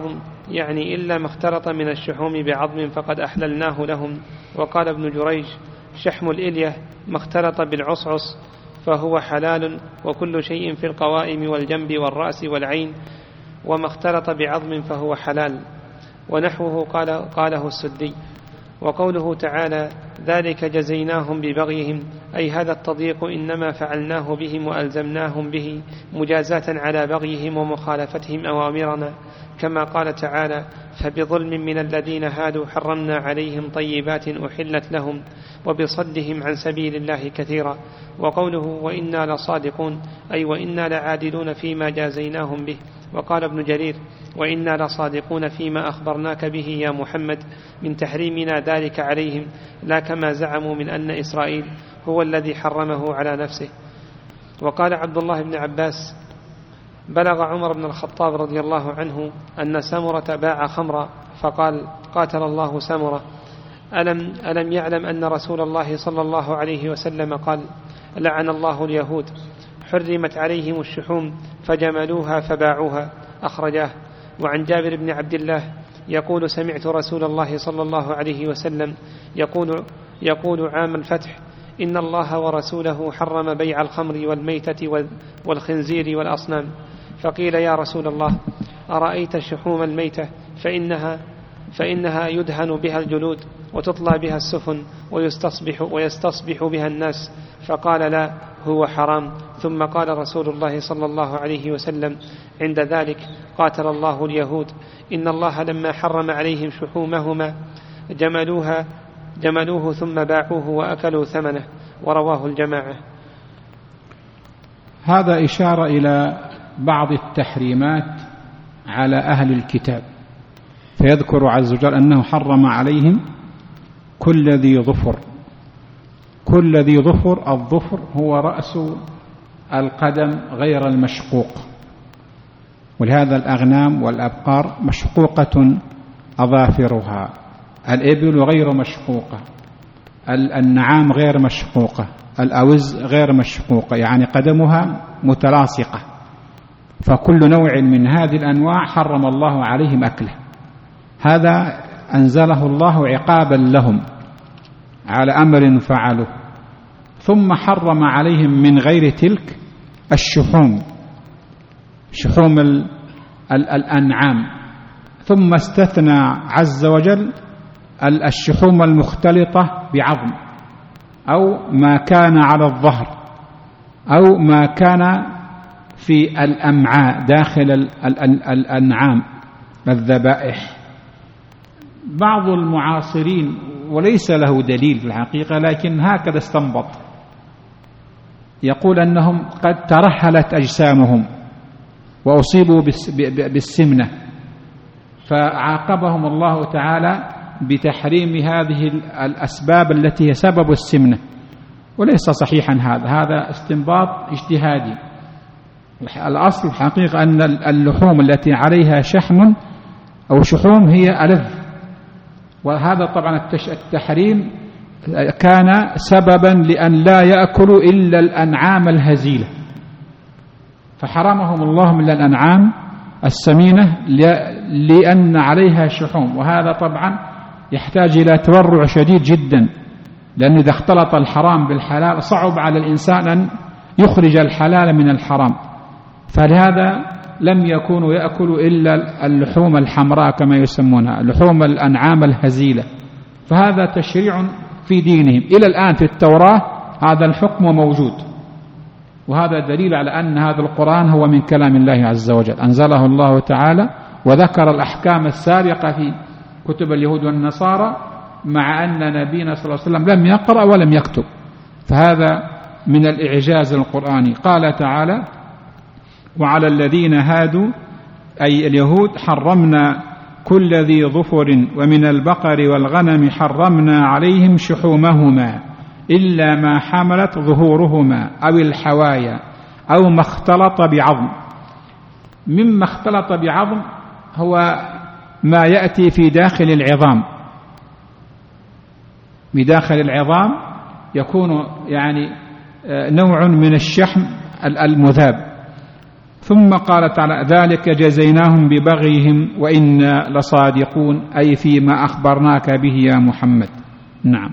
Speaker 2: يعني إلا ما اختلط من الشحوم بعظم فقد أحللناه لهم. وقال ابن جريج: شحم الإلية ما اختلط بالعصعص فهو حلال، وكل شيء في القوائم والجنب والرأس والعين وما اختلط بعظم فهو حلال. ونحوه قاله السدي. وقوله تعالى: ذلك جزيناهم ببغيهم، أي هذا التضييق إنما فعلناه بهم وألزمناهم به مجازاة على بغيهم ومخالفتهم أوامرنا، كما قال تعالى: فبظلم من الذين هادوا حرمنا عليهم طيبات أحلت لهم وبصدهم عن سبيل الله كثيرا. وقوله: وإنا لصادقون، أي وإنا لعادلون فيما جازيناهم به. وقال ابن جرير: وإنا لصادقون فيما أخبرناك به يا محمد من تحريمنا ذلك عليهم، لا كما زعموا من أن إسرائيل هو الذي حرمه على نفسه. وقال عبد الله بن عباس: بلغ عمر بن الخطاب رضي الله عنه أن سمرة باع خمرا فقال: قاتل الله سمرة، ألم يعلم أن رسول الله صلى الله عليه وسلم قال: لعن الله اليهود، حرمت عليهم الشحوم فجملوها فباعوها، أخرجاه. وعن جابر بن عبد الله يقول: سمعت رسول الله صلى الله عليه وسلم يقول عام الفتح: إن الله ورسوله حرم بيع الخمر والميتة والخنزير والأصنام. فقيل: يا رسول الله، أرأيت شحوم الميتة فإنها يدهن بها الجلود وتطلى بها السفن ويستصبح بها الناس. فقال: لا، هو حرام. ثم قال رسول الله صلى الله عليه وسلم عند ذلك: قاتل الله اليهود، إن الله لما حرم عليهم شحومهما جملوه ثم باعوه وأكلوا ثمنه. ورواه الجماعة.
Speaker 1: هذا إشارة إلى بعض التحريمات على أهل الكتاب، فيذكر عز وجل أنه حرم عليهم كل ذي ظفر. كل ذي ظفر، الظفر هو رأس القدم غير المشقوق، ولهذا الأغنام والأبقار مشقوقة أظافرها، الإبل غير مشقوقة، النعام غير مشقوقة، الأوز غير مشقوقة، يعني قدمها متلاصقة. فكل نوع من هذه الأنواع حرم الله عليهم أكله. هذا أنزله الله عقابا لهم على أمر فعلوه. ثم حرم عليهم من غير تلك الشحوم، شحوم الأنعام. ثم استثنى عز وجل الشحوم المختلطة بعظم، أو ما كان على الظهر، أو ما كان في الأمعاء داخل الأنعام الذبائح. بعض المعاصرين، وليس له دليل في الحقيقة لكن هكذا استنبط، يقول أنهم قد ترهلت أجسامهم وأصيبوا بالسمنة، فعاقبهم الله تعالى بتحريم هذه الأسباب التي هي سبب السمنة. وليس صحيحا، هذا استنباط اجتهادي. الأصل حقيقة أن اللحوم التي عليها شحم أو شحوم هي ألذ، وهذا طبعا التحريم كان سببا لأن لا يأكلوا إلا الأنعام الهزيلة، فحرمهم الله من الأنعام السمينة لأن عليها شحوم. وهذا طبعا يحتاج إلى تورع شديد جدا، لأن إذا اختلط الحرام بالحلال صعب على الإنسان أن يخرج الحلال من الحرام. فلهذا لم يكونوا يأكلوا إلا اللحوم الحمراء كما يسمونها، لحوم الأنعام الهزيلة. فهذا تشريع في دينهم إلى الآن في التوراة، هذا الحكم موجود، وهذا دليل على أن هذا القرآن هو من كلام الله عز وجل، أنزله الله تعالى وذكر الأحكام السابقة في كتب اليهود والنصارى، مع أن نبينا صلى الله عليه وسلم لم يقرأ ولم يكتب. فهذا من الإعجاز القرآني. قال تعالى: وعلى الذين هادوا، أي اليهود، حرمنا كل ذي ظفر ومن البقر والغنم حرمنا عليهم شحومهما إلا ما حملت ظهورهما أو الحوايا أو ما اختلط بعظم. مما اختلط بعظم هو ما يأتي في داخل العظام. بداخل العظام يكون يعني نوع من الشحم المذاب، ثم قال تعالى ذلك جزيناهم ببغيهم وإنا لصادقون، أي فيما أخبرناك به يا محمد. نعم.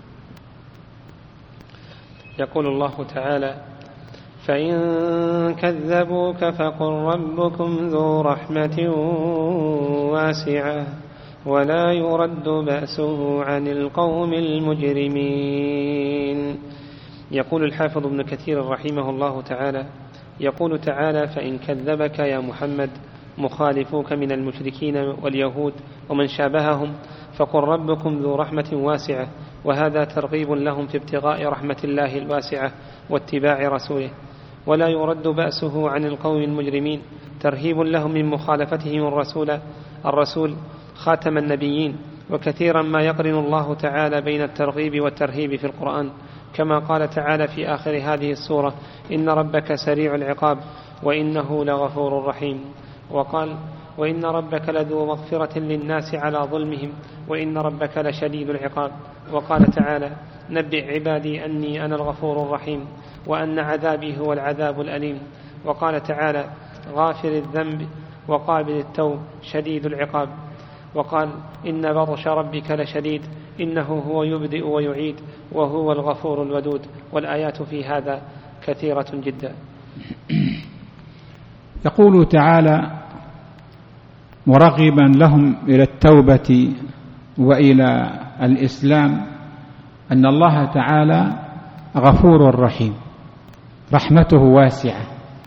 Speaker 2: يقول الله تعالى فإن كذبوك فقل ربكم ذو رحمة واسعة ولا يرد بأسه عن القوم المجرمين. يقول الحافظ ابن كثير رحمه الله تعالى يقول تعالى فإن كذبك يا محمد مخالفوك من المشركين واليهود ومن شابههم فقل ربكم ذو رحمة واسعة، وهذا ترغيب لهم في ابتغاء رحمة الله الواسعة واتباع رسوله. ولا يرد بأسه عن القوم المجرمين، ترهيب لهم من مخالفتهم الرسول خاتم النبيين. وكثيرا ما يقرن الله تعالى بين الترغيب والترهيب في القرآن، كما قال تعالى في آخر هذه السورة إن ربك سريع العقاب وإنه لغفور رحيم. وقال وإن ربك لذو مغفرة للناس على ظلمهم وإن ربك لشديد العقاب. وقال تعالى نبئ عبادي أني أنا الغفور الرحيم وأن عذابي هو العذاب الأليم. وقال تعالى غافر الذنب وقابل التوب شديد العقاب. وقال إن بطش ربك لشديد إنه هو يبدئ ويعيد وهو الغفور الودود. والآيات في هذا كثيرة جدا.
Speaker 1: يقول تعالى مرغبا لهم إلى التوبة وإلى الإسلام أن الله تعالى غفور رحيم، رحمته واسعة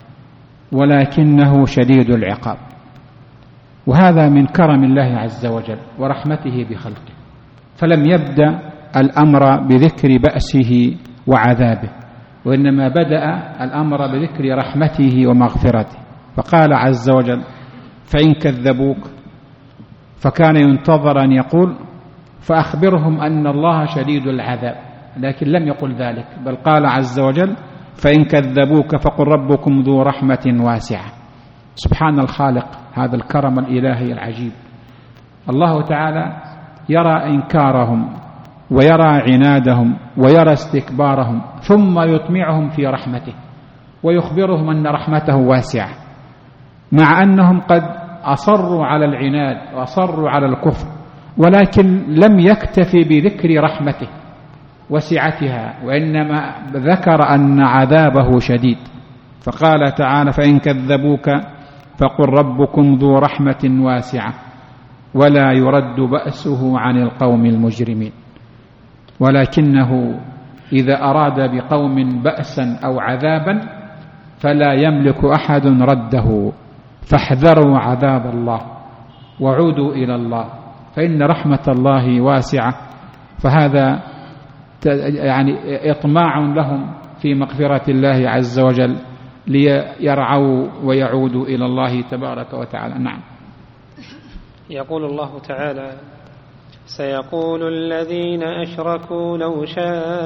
Speaker 1: ولكنه شديد العقاب، وهذا من كرم الله عز وجل ورحمته بخلقه، فلم يبدأ الأمر بذكر بأسه وعذابه، وإنما بدأ الأمر بذكر رحمته ومغفرته، فقال عز وجل فإن كذبوك، فكان ينتظر أن يقول فأخبرهم أن الله شديد العذاب، لكن لم يقل ذلك، بل قال عز وجل فإن كذبوك فقل ربكم ذو رحمة واسعة. سبحان الخالق، هذا الكرم الإلهي العجيب. الله تعالى يرى إنكارهم ويرى عنادهم ويرى استكبارهم، ثم يطمعهم في رحمته ويخبرهم أن رحمته واسعة، مع أنهم قد أصروا على العناد وأصروا على الكفر، ولكن لم يكتفي بذكر رحمته وسعتها، وإنما ذكر أن عذابه شديد، فقال تعالى فإن كذبوك فقل ربكم ذو رحمة واسعة ولا يرد بأسه عن القوم المجرمين. ولكنه إذا أراد بقوم بأسا أو عذابا فلا يملك أحد رده، فاحذروا عذاب الله وعودوا إلى الله، فإن رحمة الله واسعة. فهذا يعني إطماع لهم في مغفرة الله عز وجل ليرعوا ويعودوا إلى الله تبارك وتعالى. نعم.
Speaker 2: يقول الله تعالى سيقول الذين أشركوا لو شاء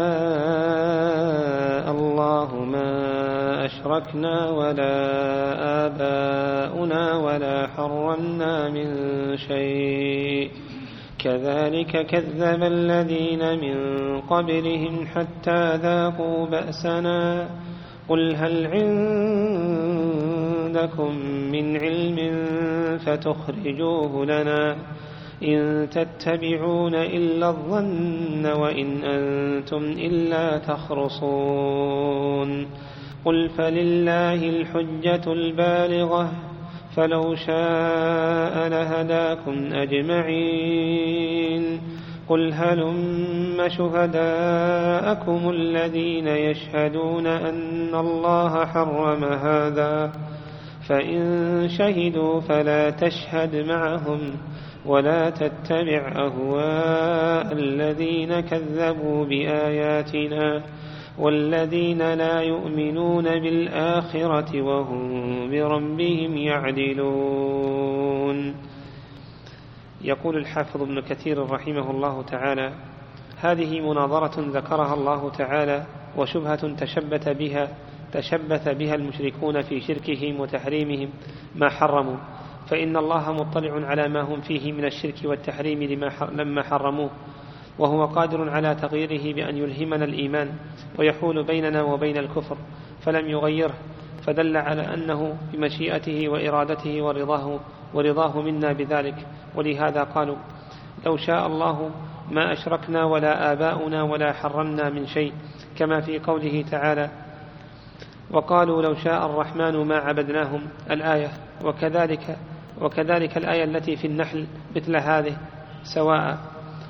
Speaker 2: الله ما أشركنا ولا آباؤنا ولا حرمنا من شيء كذلك كذب الذين من قبلهم حتى ذاقوا بأسنا قل هل عندكم من علم فتخرجوه لنا إن تتبعون إلا الظن وإن أنتم إلا تخرصون قل فلله الحجة البالغة فلو شاء لهداكم أجمعين قل هلم شهداءكم الذين يشهدون أن الله حرم هذا فإن شهدوا فلا تشهد معهم ولا تتبع أهواء الذين كذبوا بآياتنا والذين لا يؤمنون بالآخرة وهم بربهم يعدلون. يقول الحافظ ابن كثير رحمه الله تعالى هذه مناظرة ذكرها الله تعالى وشبهة تشبث بها المشركون في شركهم وتحريمهم ما حرموا، فإن الله مطلع على ما هم فيه من الشرك والتحريم لما حرموه، وهو قادر على تغييره بأن يلهمنا الإيمان ويحول بيننا وبين الكفر، فلم يغيره فدل على أنه بمشيئته وإرادته ورضاه منا بذلك. ولهذا قالوا لو شاء الله ما أشركنا ولا آباؤنا ولا حرمنا من شيء، كما في قوله تعالى وقالوا لو شاء الرحمن ما عبدناهم الآية. وكذلك الآية التي في النحل مثل هذه سواء.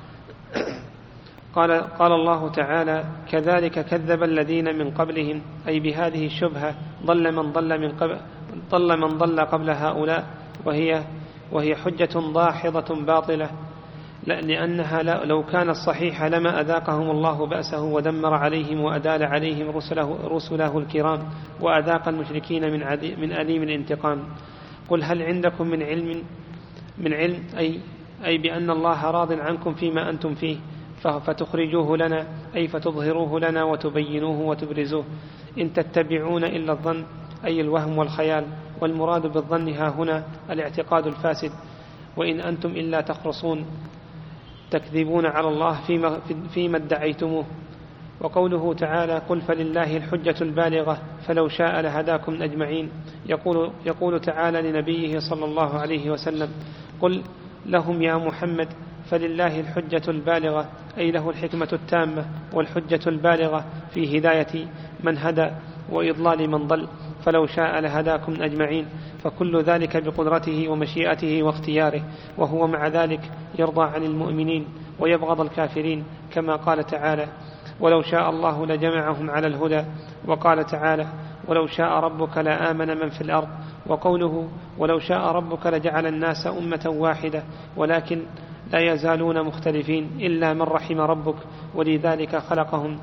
Speaker 2: قال الله تعالى كذلك كذب الذين من قبلهم، أي بهذه الشبهة ضل من ضل قبل هؤلاء، وهي حجة داحضة باطلة، لأنها لو كانت صحيحة لما أذاقهم الله بأسه ودمر عليهم وأدال عليهم رسله الكرام وأذاق المشركين من أليم الانتقام. قل هل عندكم من علم أي بأن الله راض عنكم فيما أنتم فيه فتخرجوه لنا، أي فتظهروه لنا وتبينوه وتبرزوه. إن تتبعون إلا الظن، أي الوهم والخيال، والمراد بالظن ها هنا الاعتقاد الفاسد. وإن أنتم إلا تخرصون تكذبون على الله فيما ادعيتموه. وقوله تعالى قل فلله الحجة البالغة فلو شاء لهداكم أجمعين. يقول تعالى لنبيه صلى الله عليه وسلم قل لهم يا محمد فلله الحجة البالغة، أي له الحكمة التامة والحجة البالغة في هداية من هدى وإضلال من ضل، فلو شاء لهداكم أجمعين. فكل ذلك بقدرته ومشيئته واختياره، وهو مع ذلك يرضى عن المؤمنين ويبغض الكافرين، كما قال تعالى ولو شاء الله لجمعهم على الهدى. وقال تعالى ولو شاء ربك لآمن من في الأرض. وقوله ولو شاء ربك لجعل الناس أمة واحدة ولكن لا يزالون مختلفين إلا من رحم ربك ولذلك خلقهم.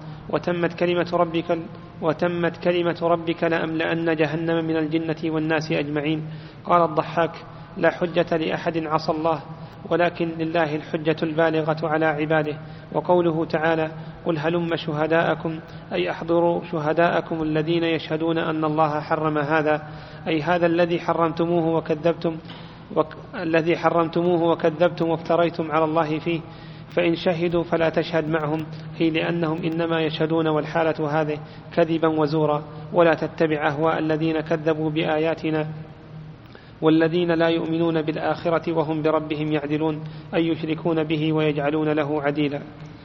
Speaker 2: وتمت كلمة ربك لأملأن جهنم من الجنة والناس أجمعين. قال الضحاك لا حجة لأحد عصى الله، ولكن لله الحجة البالغة على عباده. وقوله تعالى قل هلم شهداءكم، أي أحضروا شهداءكم الذين يشهدون أن الله حرم هذا، أي هذا الذي حرمتموه وكذبتم وافتريتم على الله فيه. فإن شهدوا فلا تشهد معهم، هي لأنهم إنما يشهدون والحالة هذه كذبا وزورا. ولا تتبع أهواء الذين كذبوا بآياتنا والذين لا يؤمنون بالآخرة وهم بربهم يعدلون، أي يشركون به ويجعلون له عديلا.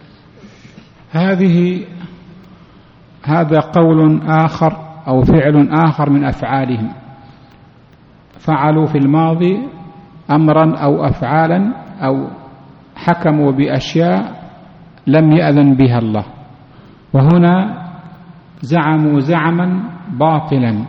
Speaker 1: هذا قول آخر أو فعل آخر من أفعالهم، فعلوا في الماضي أمرا أو أفعالا أو حكموا بأشياء لم يأذن بها الله، وهنا زعموا زعما باطلا،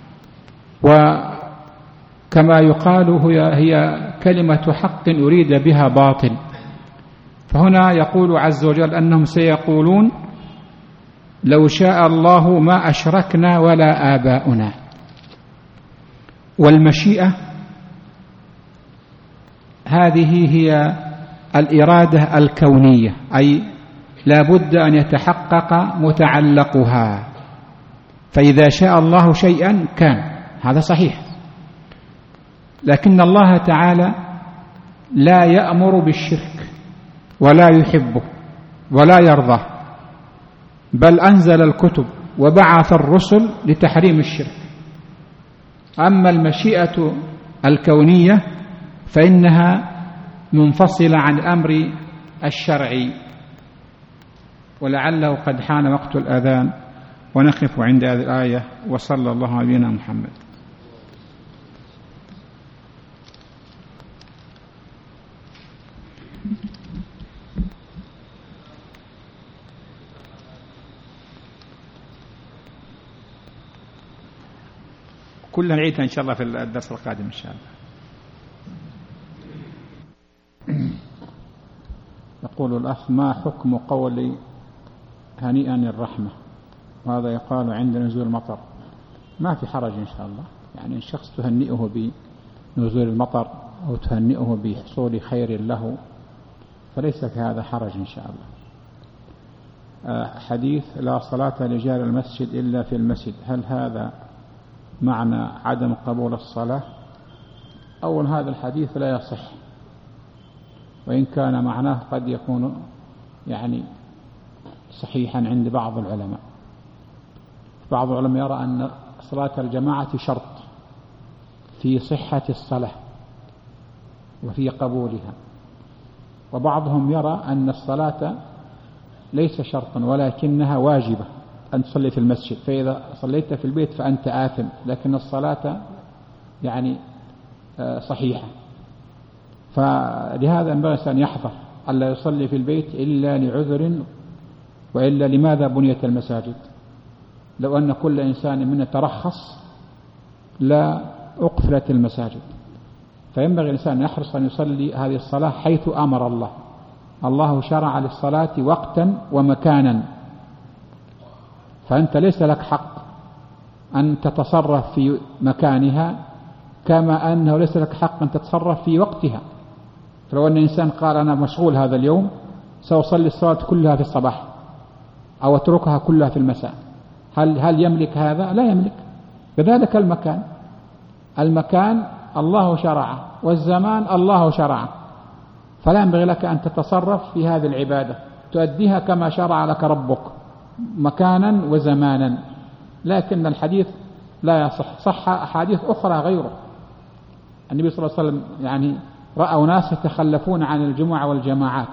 Speaker 1: وكما يقال هي كلمة حق أريد بها باطل. فهنا يقول عز وجل أنهم سيقولون لو شاء الله ما أشركنا ولا آباؤنا. والمشيئة هذه هي الإرادة الكونية، أي لا بد أن يتحقق متعلقها، فإذا شاء الله شيئا كان، هذا صحيح. لكن الله تعالى لا يأمر بالشرك ولا يحبه ولا يرضاه، بل أنزل الكتب وبعث الرسل لتحريم الشرك. أما المشيئة الكونية فإنها منفصلة عن أمر الشرعي. ولعله قد حان وقت الأذان، ونقف عند هذه الآية، وصلى الله على نبينا محمد. كلها نعيدها إن شاء الله في الدرس القادم إن شاء الله. يقول الأخ ما حكم قول هنيئا الرحمة، وهذا يقال عند نزول المطر؟ ما في حرج إن شاء الله، يعني الشخص تهنئه بنزول المطر أو تهنئه بحصول خير له فليس في هذا حرج إن شاء الله. حديث لا صلاة لرجال المسجد إلا في المسجد، هل هذا معنى عدم قبول الصلاة؟ أول هذا الحديث لا يصح، وإن كان معناه قد يكون يعني صحيحا عند بعض العلماء. بعض العلماء يرى أن صلاة الجماعة شرط في صحة الصلاة وفي قبولها، وبعضهم يرى أن الصلاة ليس شرطا ولكنها واجبة أن تصلي في المسجد، فإذا صليت في البيت فأنت آثم، لكن الصلاة يعني صحيحة. فلهذا ينبغي أن يحذر ألا يصلي في البيت إلا لعذر، وإلا لماذا بنيت المساجد؟ لو أن كل إنسان منا ترخص لا أقفلت المساجد. فينبغي الإنسان أن يحرص أن يصلي هذه الصلاة حيث أمر الله. الله شرع للصلاة وقتا ومكانا، فأنت ليس لك حق أن تتصرف في مكانها كما أنه ليس لك حق أن تتصرف في وقتها. فلو أن إنسان قال أنا مشغول هذا اليوم سأصلي الصلاة كلها في الصباح أو أتركها كلها في المساء، هل يملك هذا؟ لا يملك. كذلك المكان الله شرعه، والزمان الله شرعه، فلا ينبغي لك أن تتصرف في هذه العبادة، تؤديها كما شرع لك ربك مكانا وزمانا. لكن الحديث لا يصح، صح أحاديث أخرى غيره. النبي صلى الله عليه وسلم يعني رأوا ناس يتخلفون عن الجمعة والجماعات،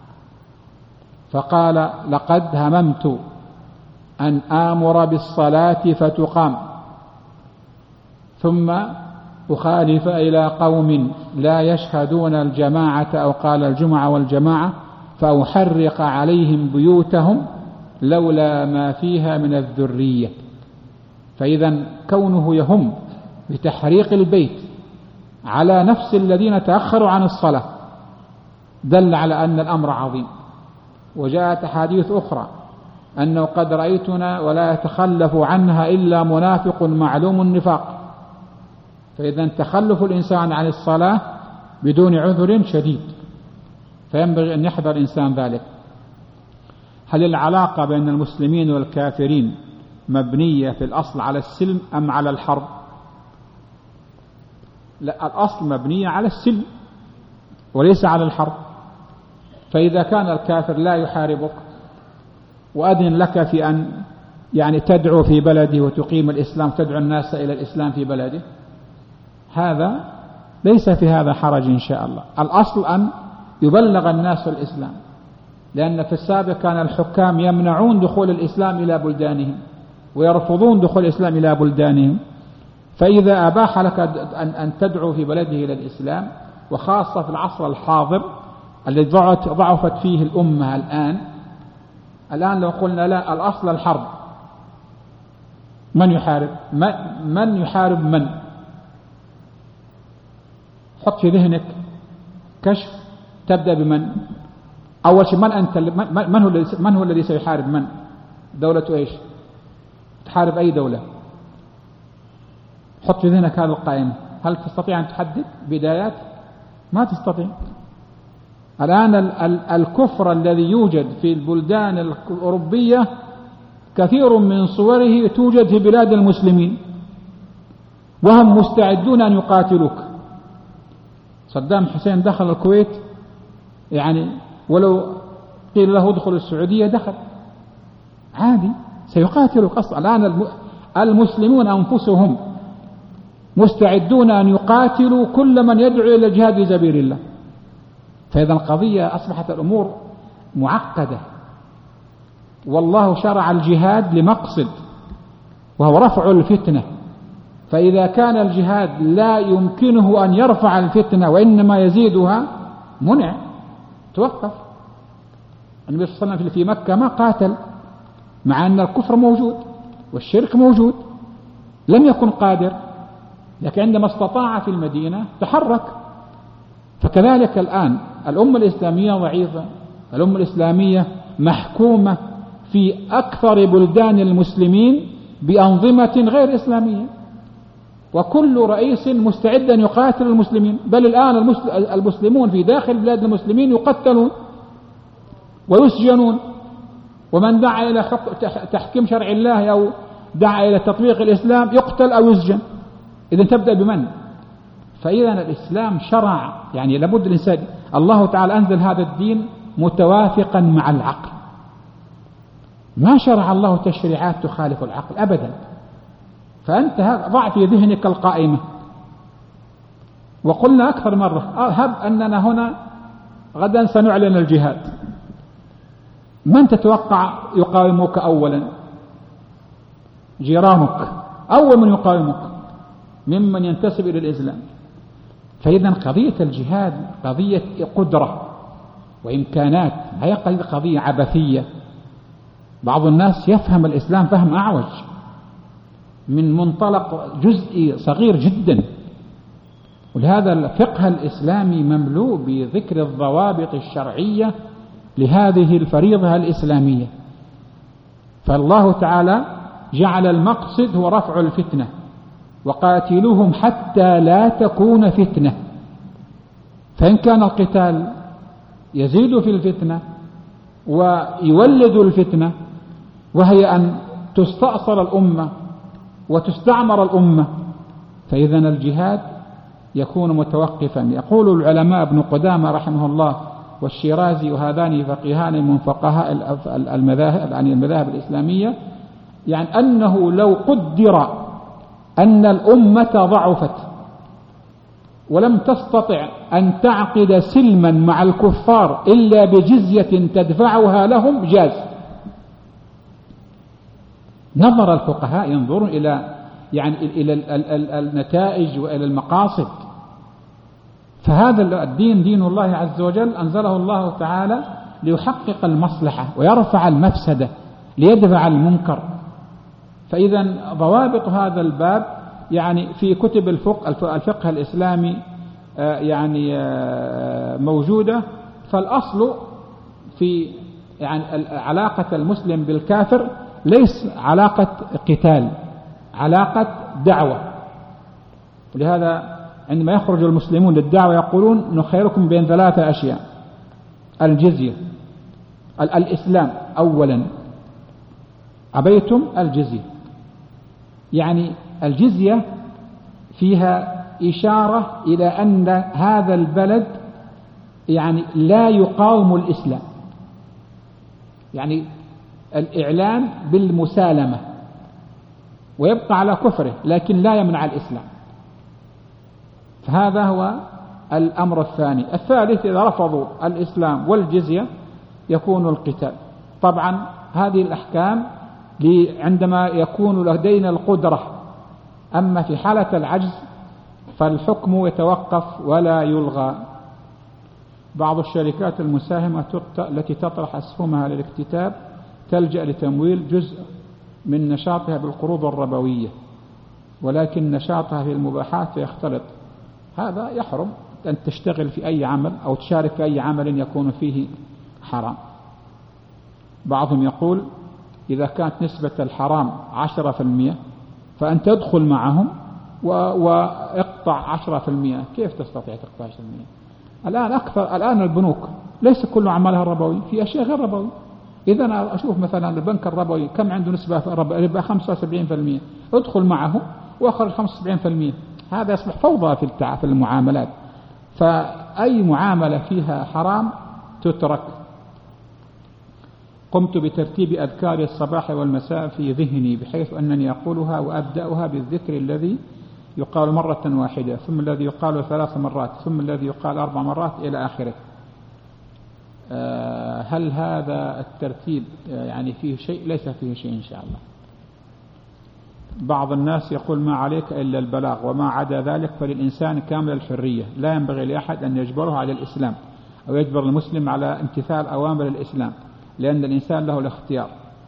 Speaker 1: فقال لقد هممت أن آمر بالصلاة فتقام ثم أخالف إلى قوم لا يشهدون الجماعة أو قال الجمعة والجماعة فأحرق عليهم بيوتهم لولا ما فيها من الذرية. فإذا كونه يهم بتحريق البيت على نفس الذين تأخروا عن الصلاة دل على أن الأمر عظيم. وجاءت أحاديث أخرى أنه قد رأيتنا ولا يتخلف عنها إلا منافق معلوم النفاق. فإذا تخلف الإنسان عن الصلاة بدون عذر شديد، فينبغي أن يحذر الإنسان ذلك. هل العلاقة بين المسلمين والكافرين مبنية في الأصل على السلم أم على الحرب؟ لا، الأصل مبنية على السلم وليس على الحرب. فإذا كان الكافر لا يحاربك وأذن لك في أن يعني تدعو في بلده وتقيم الإسلام، تدعو الناس إلى الإسلام في بلده، هذا ليس في هذا حرج إن شاء الله. الأصل أن يبلغ الناس الإسلام، لأن في السابق كان الحكام يمنعون دخول الإسلام إلى بلدانهم ويرفضون دخول الإسلام إلى بلدانهم. فإذا أباح لك أن تدعو في بلده إلى الإسلام، وخاصة في العصر الحاضر الذي ضعفت فيه الأمة الآن لو قلنا لا الأصل الحرب، من يحارب؟ من يحارب من؟ حط في ذهنك كشف، تبدأ بمن؟ أول شيء من أنت؟ من هو الذي سيحارب من؟ دولة إيش؟ تحارب أي دولة؟ حط في ذهنك هذا القائمة. هل تستطيع أن تحدد بدايات؟ ما تستطيع. الآن الكفر الذي يوجد في البلدان الأوروبية كثير من صوره توجد في بلاد المسلمين، وهم مستعدون أن يقاتلوك. صدام حسين دخل الكويت، يعني ولو قيل له ادخل السعودية دخل عادي، سيقاتلك أصلا. الآن المسلمون أنفسهم مستعدون أن يقاتلوا كل من يدعو إلى الجهاد في سبيل الله. فإذا القضية أصبحت الأمور معقدة، والله شرع الجهاد لمقصد وهو رفع الفتنة. فإذا كان الجهاد لا يمكنه أن يرفع الفتنة وإنما يزيدها، منع، توقف. النبي صلى الله عليه وسلم في مكة ما قاتل، مع أن الكفر موجود والشرك موجود، لم يكن قادر، لكن عندما استطاع في المدينة تحرك. فكذلك الآن الأمة الإسلامية ضعيفة، الأمة الإسلامية محكومة في أكثر بلدان المسلمين بأنظمة غير إسلامية، وكل رئيس مستعد أن يقاتل المسلمين. بل الآن المسلمون في داخل بلاد المسلمين يقتلون ويسجنون، ومن دعا إلى تحكيم شرع الله أو دعا إلى تطبيق الإسلام يقتل أو يسجن. إذن تبدأ بمن؟ فإذا الإسلام شرع، يعني لابد الإنسان، الله تعالى أنزل هذا الدين متوافقا مع العقل، ما شرع الله تشريعات تخالف العقل أبدا. فأنت ضع في ذهنك القائمة. وقلنا أكثر مرة هب أننا هنا غدا سنعلن الجهاد، من تتوقع يقاومك أولا؟ جيرانك أول من يقاومك ممن ينتسب إلى الإسلام. فإذا قضية الجهاد قضية قدرة وإمكانات، هي قضية عبثية. بعض الناس يفهم الإسلام فهم أعوج من منطلق جزئي صغير جدا. ولهذا الفقه الإسلامي مملوء بذكر الضوابط الشرعية لهذه الفريضة الإسلامية. فالله تعالى جعل المقصد هو رفع الفتنة، وقاتلوهم حتى لا تكون فتنة. فإن كان القتال يزيد في الفتنة ويولد الفتنة، وهي أن تستأصل الأمة وتستعمر الأمة، فإذا الجهاد يكون متوقفا. يقول العلماء ابن قدامة رحمه الله والشيرازي، وهذان فقيهان من فقهاء المذاهب الإسلامية، يعني أنه لو قدر أن الأمة ضعفت ولم تستطع أن تعقد سلما مع الكفار إلا بجزية تدفعها لهم جاز. نظر الفقهاء ينظرون إلى النتائج وإلى المقاصد. فهذا الدين دين الله عز وجل أنزله الله تعالى ليحقق المصلحة ويرفع المفسدة ليدفع المنكر. فإذا ضوابط هذا الباب يعني في كتب الفقه الإسلامي يعني موجودة. فالأصل في يعني علاقة المسلم بالكافر ليس علاقة قتال، علاقة دعوة. ولهذا عندما يخرج المسلمون للدعوة يقولون نخيركم بين 3 أشياء: الجزية، الإسلام أولا، أبيتم الجزية. يعني الجزية فيها إشارة إلى أن هذا البلد يعني لا يقاوم الإسلام، يعني الإعلان بالمسالمة ويبقى على كفره لكن لا يمنع الإسلام. فهذا هو الأمر الثاني. الثالث إذا رفضوا الإسلام والجزية يكون القتال. طبعا هذه الأحكام عندما يكون لدينا القدرة، أما في حالة العجز فالحكم يتوقف ولا يلغى. بعض الشركات المساهمة التي تطرح أسهمها للاكتتاب تلجأ لتمويل جزء من نشاطها بالقروض الربوية، ولكن نشاطها في المباحات يختلط. هذا يحرم أن تشتغل في أي عمل أو تشارك في أي عمل يكون فيه حرام. بعضهم يقول إذا كانت نسبة الحرام 10% فأنت تدخل معهم واقطع 10%. كيف تستطيع تقطع 10%؟ الآن البنوك ليس كل عملها ربوي، في أشياء غير ربوي. إذا أنا أشوف مثلا البنك الربوي كم عنده نسبة ربا 75%، ادخل معه وأخرج 75%. هذا يصبح فوضى في المعاملات. فأي معاملة فيها حرام تترك. قمت بترتيب أذكار الصباح والمساء في ذهني بحيث أنني أقولها وأبدأها بالذكر الذي يقال مرة واحدة، ثم الذي يقال 3 مرات، ثم الذي يقال 4 مرات إلى آخره. هل هذا الترتيب يعني فيه شيء؟ ليس فيه شيء إن شاء الله. بعض الناس يقول ما عليك إلا البلاغ وما عدا ذلك فللإنسان كامل الحرية، لا ينبغي لأحد أن يجبره على الإسلام أو يجبر المسلم على امتثال أوامر الإسلام، لأن الإنسان له الاختيار.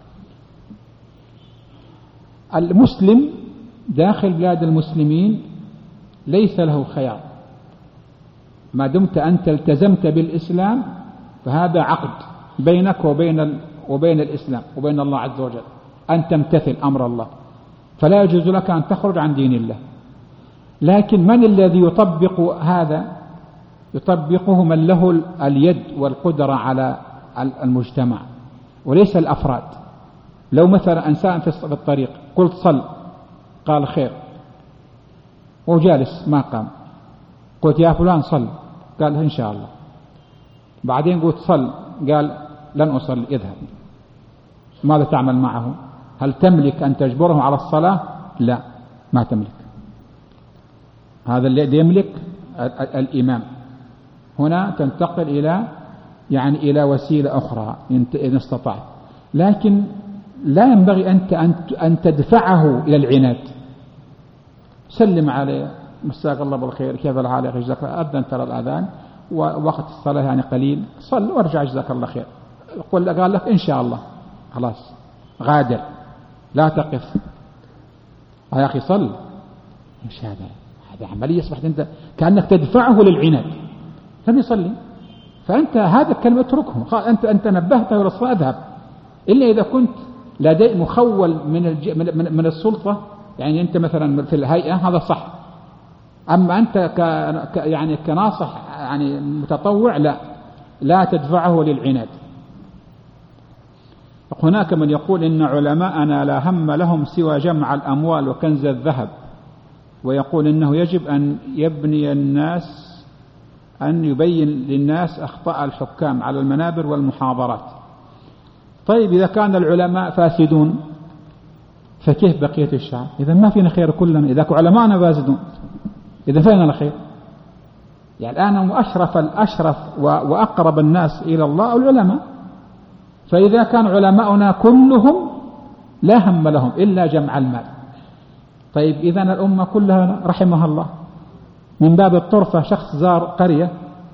Speaker 1: المسلم داخل بلاد المسلمين ليس له خيار، ما دمت أنت التزمت بالإسلام فهذا عقد بينك وبين الإسلام وبين الله عز وجل، أن تمتثل أمر الله، فلا يجوز لك أن تخرج عن دين الله. لكن من الذي يطبق هذا؟ يطبقه من له اليد والقدرة على المجتمع وليس الأفراد. لو مثلا إنسان في الطريق قلت صل قال خير وجالس ما قام، قلت يا فلان صل قال إن شاء الله، بعدين قلت صل قال لن أصل اذهب، ماذا تعمل معه؟ هل تملك أن تجبره على الصلاة؟ لا، ما تملك. هذا الذي يملك الإمام. هنا تنتقل إلى وسيلة أخرى إن استطعت، لكن لا ينبغي أن تدفعه إلى العناد. سلم عليه، مساك الله بالخير، كيف الحال يا أخي، جزاك الله، أذن ترى الأذان ووقت الصلاة قليل، صل وارجع جزاك الله خير. قال لك إن شاء الله، خلاص غادر، لا تقف يا أخي صل. إيش هذا عملية أصبحت أنت كأنك تدفعه للعناد، لم يصلي. فأنت هذا الكلمة اتركه، أنت نبهته إلى الصلاة، اذهب. إلا إذا كنت لدي مخول من السلطة، أنت مثلا في الهيئة، هذا صح. أما أنت كناصح متطوع، لا تدفعه للعناد. هناك من يقول إن علماءنا لا هم لهم سوى جمع الأموال وكنز الذهب، ويقول إنه يجب أن يبين للناس أخطاء الحكام على المنابر والمحاضرات. طيب إذا كان العلماء فاسدون فكيف بقية الشعب؟ إذا ما فينا خير كلنا، إذا علماءنا فاسدون، إذا فينا الخير. الآن أشرف وأقرب الناس إلى الله العلماء. فإذا كان علماؤنا كلهم لا هم لهم إلا جمع المال، طيب إذن الأمة كلها رحمها الله. من باب الطرفة، شخص زار قرية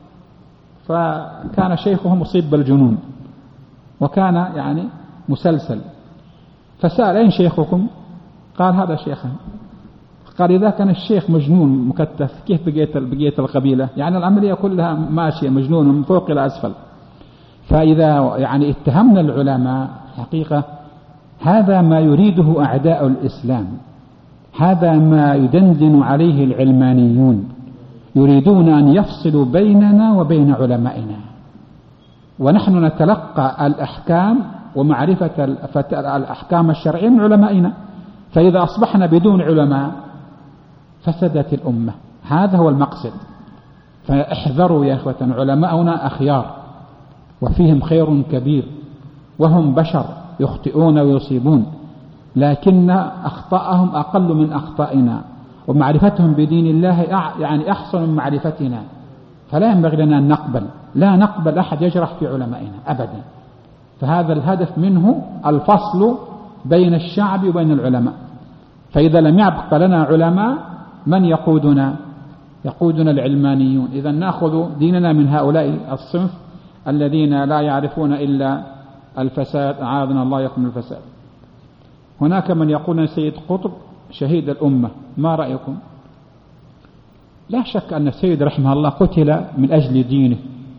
Speaker 1: فكان شيخه مصيب بالجنون، وكان مسلسل، فسأل أين شيخكم؟ قال هذا شيخنا. قال إذا كان الشيخ مجنون مكتف كيف بقيت القبيلة؟ العملية كلها ماشية، مجنون من فوق إلى أسفل. فإذا اتهمنا العلماء، حقيقة هذا ما يريده أعداء الإسلام، هذا ما يدندن عليه العلمانيون، يريدون أن يفصلوا بيننا وبين علمائنا، ونحن نتلقى الأحكام ومعرفة الأحكام الشرعية من علمائنا. فإذا أصبحنا بدون علماء فسدت الأمة، هذا هو المقصد. فاحذروا يا إخوة، علماؤنا أخيار وفيهم خير كبير، وهم بشر يخطئون ويصيبون، لكن أخطاءهم أقل من أخطائنا، ومعرفتهم بدين الله أحسن من معرفتنا. فلا ينبغي لنا أن لا نقبل أحد يجرح في علمائنا أبدا. فهذا الهدف منه الفصل بين الشعب وبين العلماء. فإذا لم يبق لنا علماء، من يقودنا العلمانيون. إذا نأخذ ديننا من هؤلاء الصنف الذين لا يعرفون إلا الفساد، أعاذنا الله يكون الفساد. هناك من يقول سيد قطب شهيد الأمة، ما رأيكم؟ لا شك أن السيد رحمه الله قتل من أجل دينه،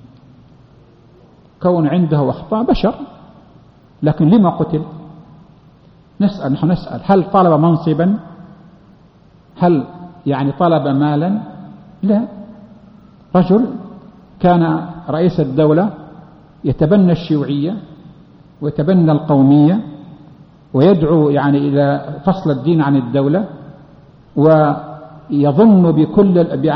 Speaker 1: كون عنده أخطاء بشر، لكن لما قتل؟ نحن نسأل هل طلب منصبا؟ هل طلب مالا؟ لا. رجل كان رئيس الدولة يتبنى الشيوعية ويتبنى القومية، ويدعو إلى فصل الدين عن الدولة، ويظن بكل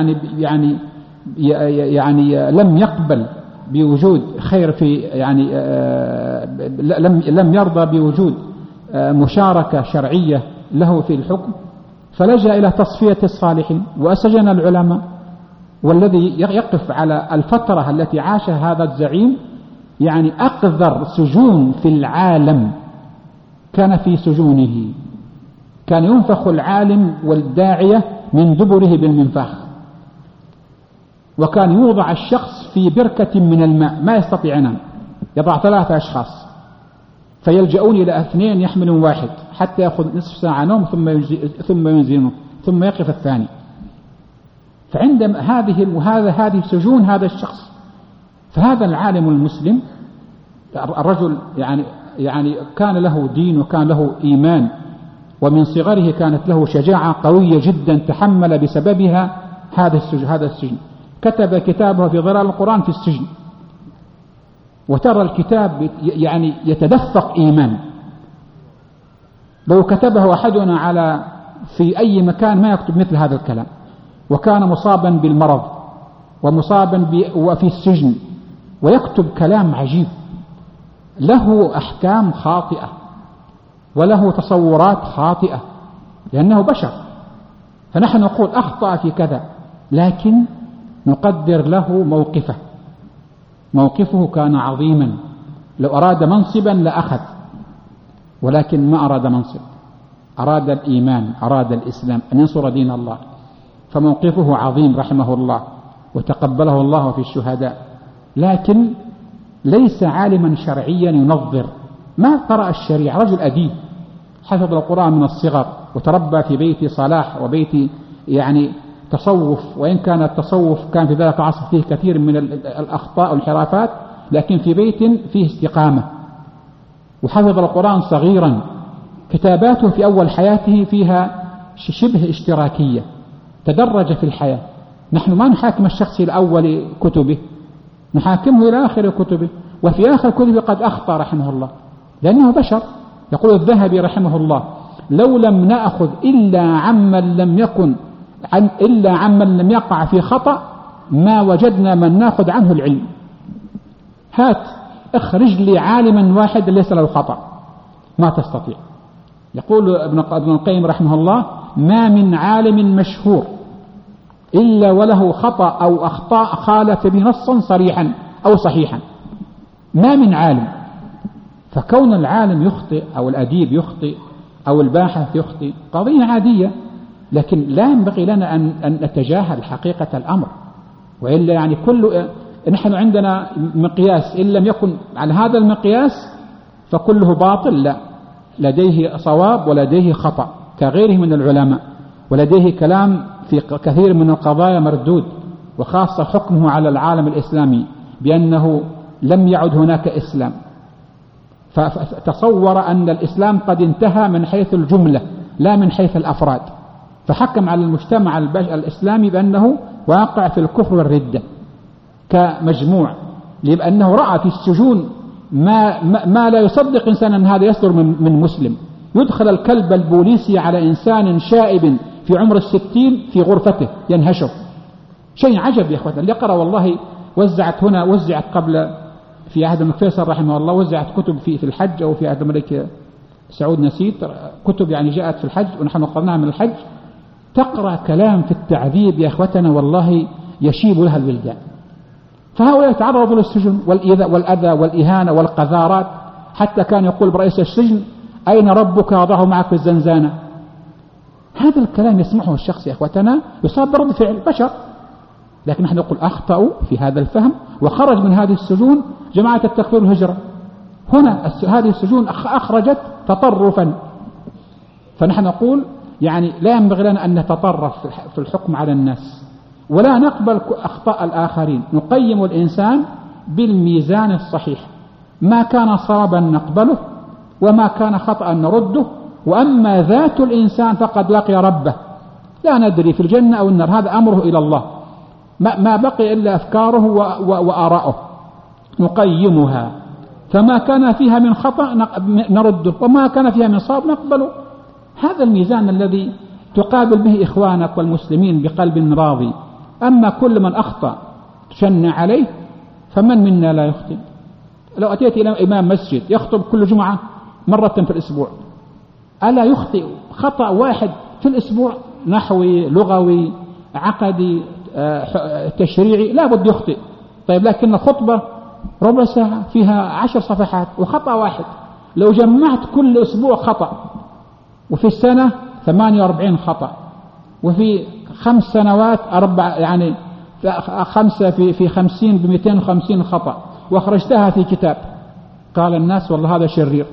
Speaker 1: لم يقبل بوجود خير في لم يرضى بوجود مشاركة شرعية له في الحكم، فلجأ إلى تصفية الصالحين وأسجن العلماء. والذي يقف على الفترة التي عاشها هذا الزعيم، أقذر سجون في العالم كان في سجونه، كان ينفخ العالم والداعية من دبره بالمنفاخ، وكان يوضع الشخص في بركة من الماء ما يستطيع ينام، يضع 3 أشخاص فيلجؤون إلى 2 يحملون واحد حتى يأخذ نصف ساعة نوم ثم ينزلونه ثم يقف الثاني. فعندما هذه سجون هذا الشخص. فهذا العالم المسلم الرجل كان له دين وكان له إيمان، ومن صغره كانت له شجاعة قوية جدا تحمل بسببها هذا السجن. كتب كتابه في ظلال القرآن في السجن، وترى الكتاب يتدفق إيمان. لو كتبه أحدنا في أي مكان ما يكتب مثل هذا الكلام. وكان مصابا بالمرض وفي السجن، ويكتب كلام عجيب، له أحكام خاطئة وله تصورات خاطئة، لأنه بشر فنحن نقول أخطأ في كذا، لكن نقدر له موقفه كان عظيما، لو أراد منصبا لأخذ، ولكن ما أراد منصب، أراد الإيمان، أراد الإسلام، أن ينصر دين الله، فموقفه عظيم رحمه الله وتقبله الله في الشهداء. لكن ليس عالما شرعيا ينظر، ما قرأ الشريعة، رجل أديب حفظ القرآن من الصغر وتربى في بيت صلاح وبيت يعني تصوف، وإن كان التصوف كان في ذلك العصر فيه كثير من الأخطاء والانحرافات، لكن في بيت فيه استقامة، وحفظ القرآن صغيرا. كتاباته في أول حياته فيها شبه اشتراكية، تدرج في الحياة. نحن ما نحاكم الشخص إلى أول كتبه، نحاكمه إلى آخر كتبه، وفي آخر كتبه قد أخطأ رحمه الله، لأنه بشر. يقول الذهبي رحمه الله: لو لم نأخذ إلا عمن لم يقع في خطأ ما وجدنا من نأخذ عنه العلم. هات اخرج لي عالما واحد ليس له خطأ، ما تستطيع. يقول ابن القيم رحمه الله: ما من عالم مشهور إلا وله خطأ أو أخطاء خالف بنصا صريحا أو صحيحا، ما من عالم. فكون العالم يخطئ أو الأديب يخطئ أو الباحث يخطئ قضية عادية، لكن لا ينبغي لنا أن نتجاهل حقيقة الأمر، وإلا يعني نحن عندنا مقياس، إن لم يكن على هذا المقياس فكله باطل، لا، لديه صواب ولديه خطأ كغيره من العلماء، ولديه كلام في كثير من القضايا مردود، وخاصة حكمه على العالم الإسلامي بأنه لم يعد هناك إسلام، فتصور أن الإسلام قد انتهى من حيث الجملة لا من حيث الأفراد، فحكم على المجتمع الإسلامي بأنه واقع في الكفر والردة كمجموع، لأنه رأى في السجون ما لا يصدق إنسان أن هذا يصدر من مسلم. يدخل الكلب البوليسي على إنسان شائب في عمر 60 في غرفته ينهشه، شيء عجب يا أخواتنا. اليقرة والله وزعت قبل في عهد الملك فيصل رحمه الله، وزعت كتب في الحج، أو في عهد الملك سعود نسيت، كتب يعني جاءت في الحج ونحن قرناها من الحج، تقرأ كلام في التعذيب يا أخوتنا والله يشيب لها الولدان. فهؤلاء يتعرضوا للسجن والأذى والإهانة والقذارات، حتى كان يقول برئيس السجن: أين ربك وضعه معك في الزنزانة. هذا الكلام يسمعه الشخص يا أخوتنا يصاب برد فعل بشر، لكن نحن نقول أخطأوا في هذا الفهم، وخرج من هذه السجون جماعة التكفير والهجرة. هنا هذه السجون أخرجت تطرفا، فنحن نقول يعني لا ينبغي لنا أن نتطرف في الحكم على الناس، ولا نقبل أخطاء الآخرين. نقيم الإنسان بالميزان الصحيح، ما كان صوابا نقبله، وما كان خطأ نرده، وأما ذات الإنسان فقد لقي ربه، لا ندري في الجنة أو النار، هذا أمره إلى الله، ما بقي إلا أفكاره وآراءه، نقيمها، فما كان فيها من خطأ نرده، وما كان فيها من صواب نقبله. هذا الميزان الذي تقابل به إخوانك والمسلمين بقلب راضي. أما كل من أخطأ تشنع عليه، فمن منا لا يخطئ؟ لو أتيت إلى إمام مسجد يخطب كل جمعة مرة في الأسبوع، ألا يخطئ خطأ واحد في الأسبوع؟ نحوي، لغوي، عقدي، تشريعي، لا بد يخطئ. طيب لكن الخطبة ربع ساعة فيها 10 صفحات وخطأ واحد، لو جمعت كل أسبوع خطأ، وفي السنة 48 خطأ، وفي 5 سنوات يعني 5 في 50 ب250 خطأ، وأخرجتها في كتاب، قال الناس والله هذا شرير.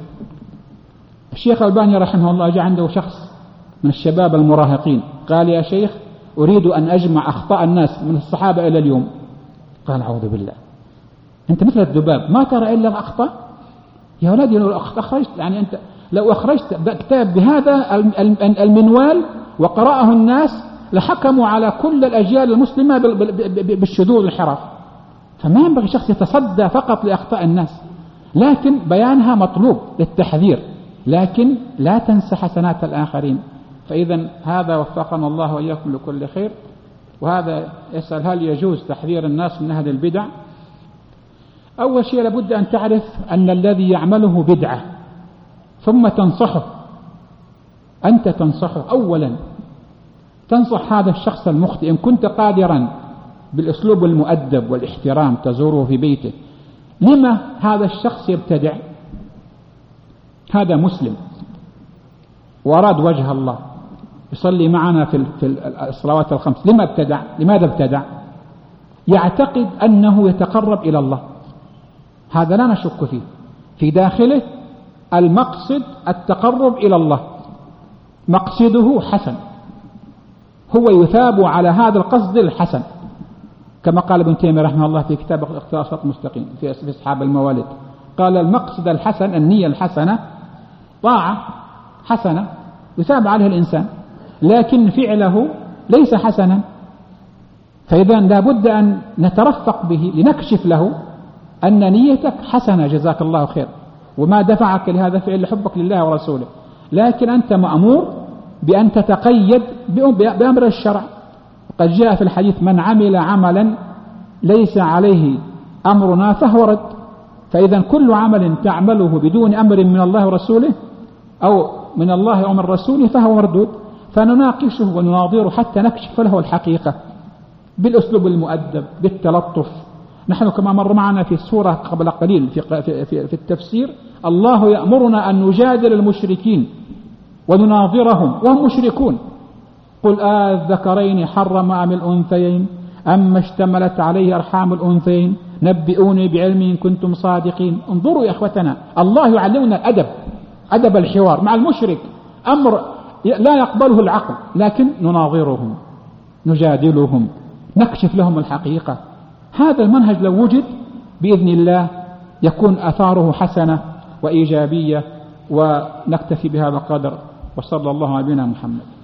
Speaker 1: الشيخ الألباني رحمه الله جاء عنده شخص من الشباب المراهقين، قال: يا شيخ أريد أن أجمع أخطاء الناس من الصحابة إلى اليوم. قال: أعوذ بالله، أنت مثل الذباب ما ترى إلا الأخطاء. يا ولدي لو أخرجت، يعني أنت لو أخرجت كتاب بهذا المنوال وقرأه الناس لحكموا على كل الأجيال المسلمة بالشذوذ والانحراف. فما ينبغي شخص يتصدى فقط لأخطاء الناس، لكن بيانها مطلوب للتحذير، لكن لا تنسى حسنات الآخرين. فإذا هذا وفقنا الله وإياكم لكل خير. وهذا يسأل: هل يجوز تحذير الناس من هذه البدع؟ أول شيء لابد أن تعرف أن الذي يعمله بدعة، ثم تنصحه، أنت تنصحه أولا، تنصح هذا الشخص المخطئ إن كنت قادرا بالأسلوب المؤدب والاحترام تزوره في بيته. لما هذا الشخص يبتدع؟ هذا مسلم وأراد وجه الله، يصلي معنا في الصلوات الخمس. لما ابتدع؟ لماذا ابتدع؟ يعتقد أنه يتقرب إلى الله، هذا لا نشك فيه، في داخله المقصد التقرب إلى الله، مقصده حسن، هو يثاب على هذا القصد الحسن، كما قال ابن تيمية رحمه الله في كتاب اختيار الصراط المستقيم في أصحاب الموالد، قال المقصد الحسن، النية الحسنة طاعة حسنة يثاب عليه الإنسان، لكن فعله ليس حسنا، فإذا لا بد أن نترفق به لنكشف له أن نيتك حسنة جزاك الله خير، وما دفعك لهذا فعل حبك لله ورسوله، لكن أنت مأمور بأن تتقيد بأمر الشرع. قد جاء في الحديث من عمل عملا ليس عليه أمرنا فهو رد. فإذا كل عمل تعمله بدون أمر من الله ورسوله أو من الله أو من رسوله فهو مردود، فنناقشه ونناظره حتى نكشف له الحقيقة بالأسلوب المؤدب بالتلطف. نحن كما مر معنا في السورة قبل قليل في التفسير، الله يأمرنا أن نجادل المشركين ونناظرهم وهم مشركون، قل الذكرين حرم أم الأنثيين أما اشتملت عليه أرحام الأنثيين نبئوني بعلم إن كنتم صادقين. انظروا يا أخوتنا، الله يعلمنا الأدب، أدب الحوار مع المشرك، أمر لا يقبله العقل، لكن نناظرهم نجادلهم نكشف لهم الحقيقة. هذا المنهج لو وجد بإذن الله يكون أثاره حسنة وإيجابية، ونكتفي بهذا القدر، وصلى الله على نبينا محمد.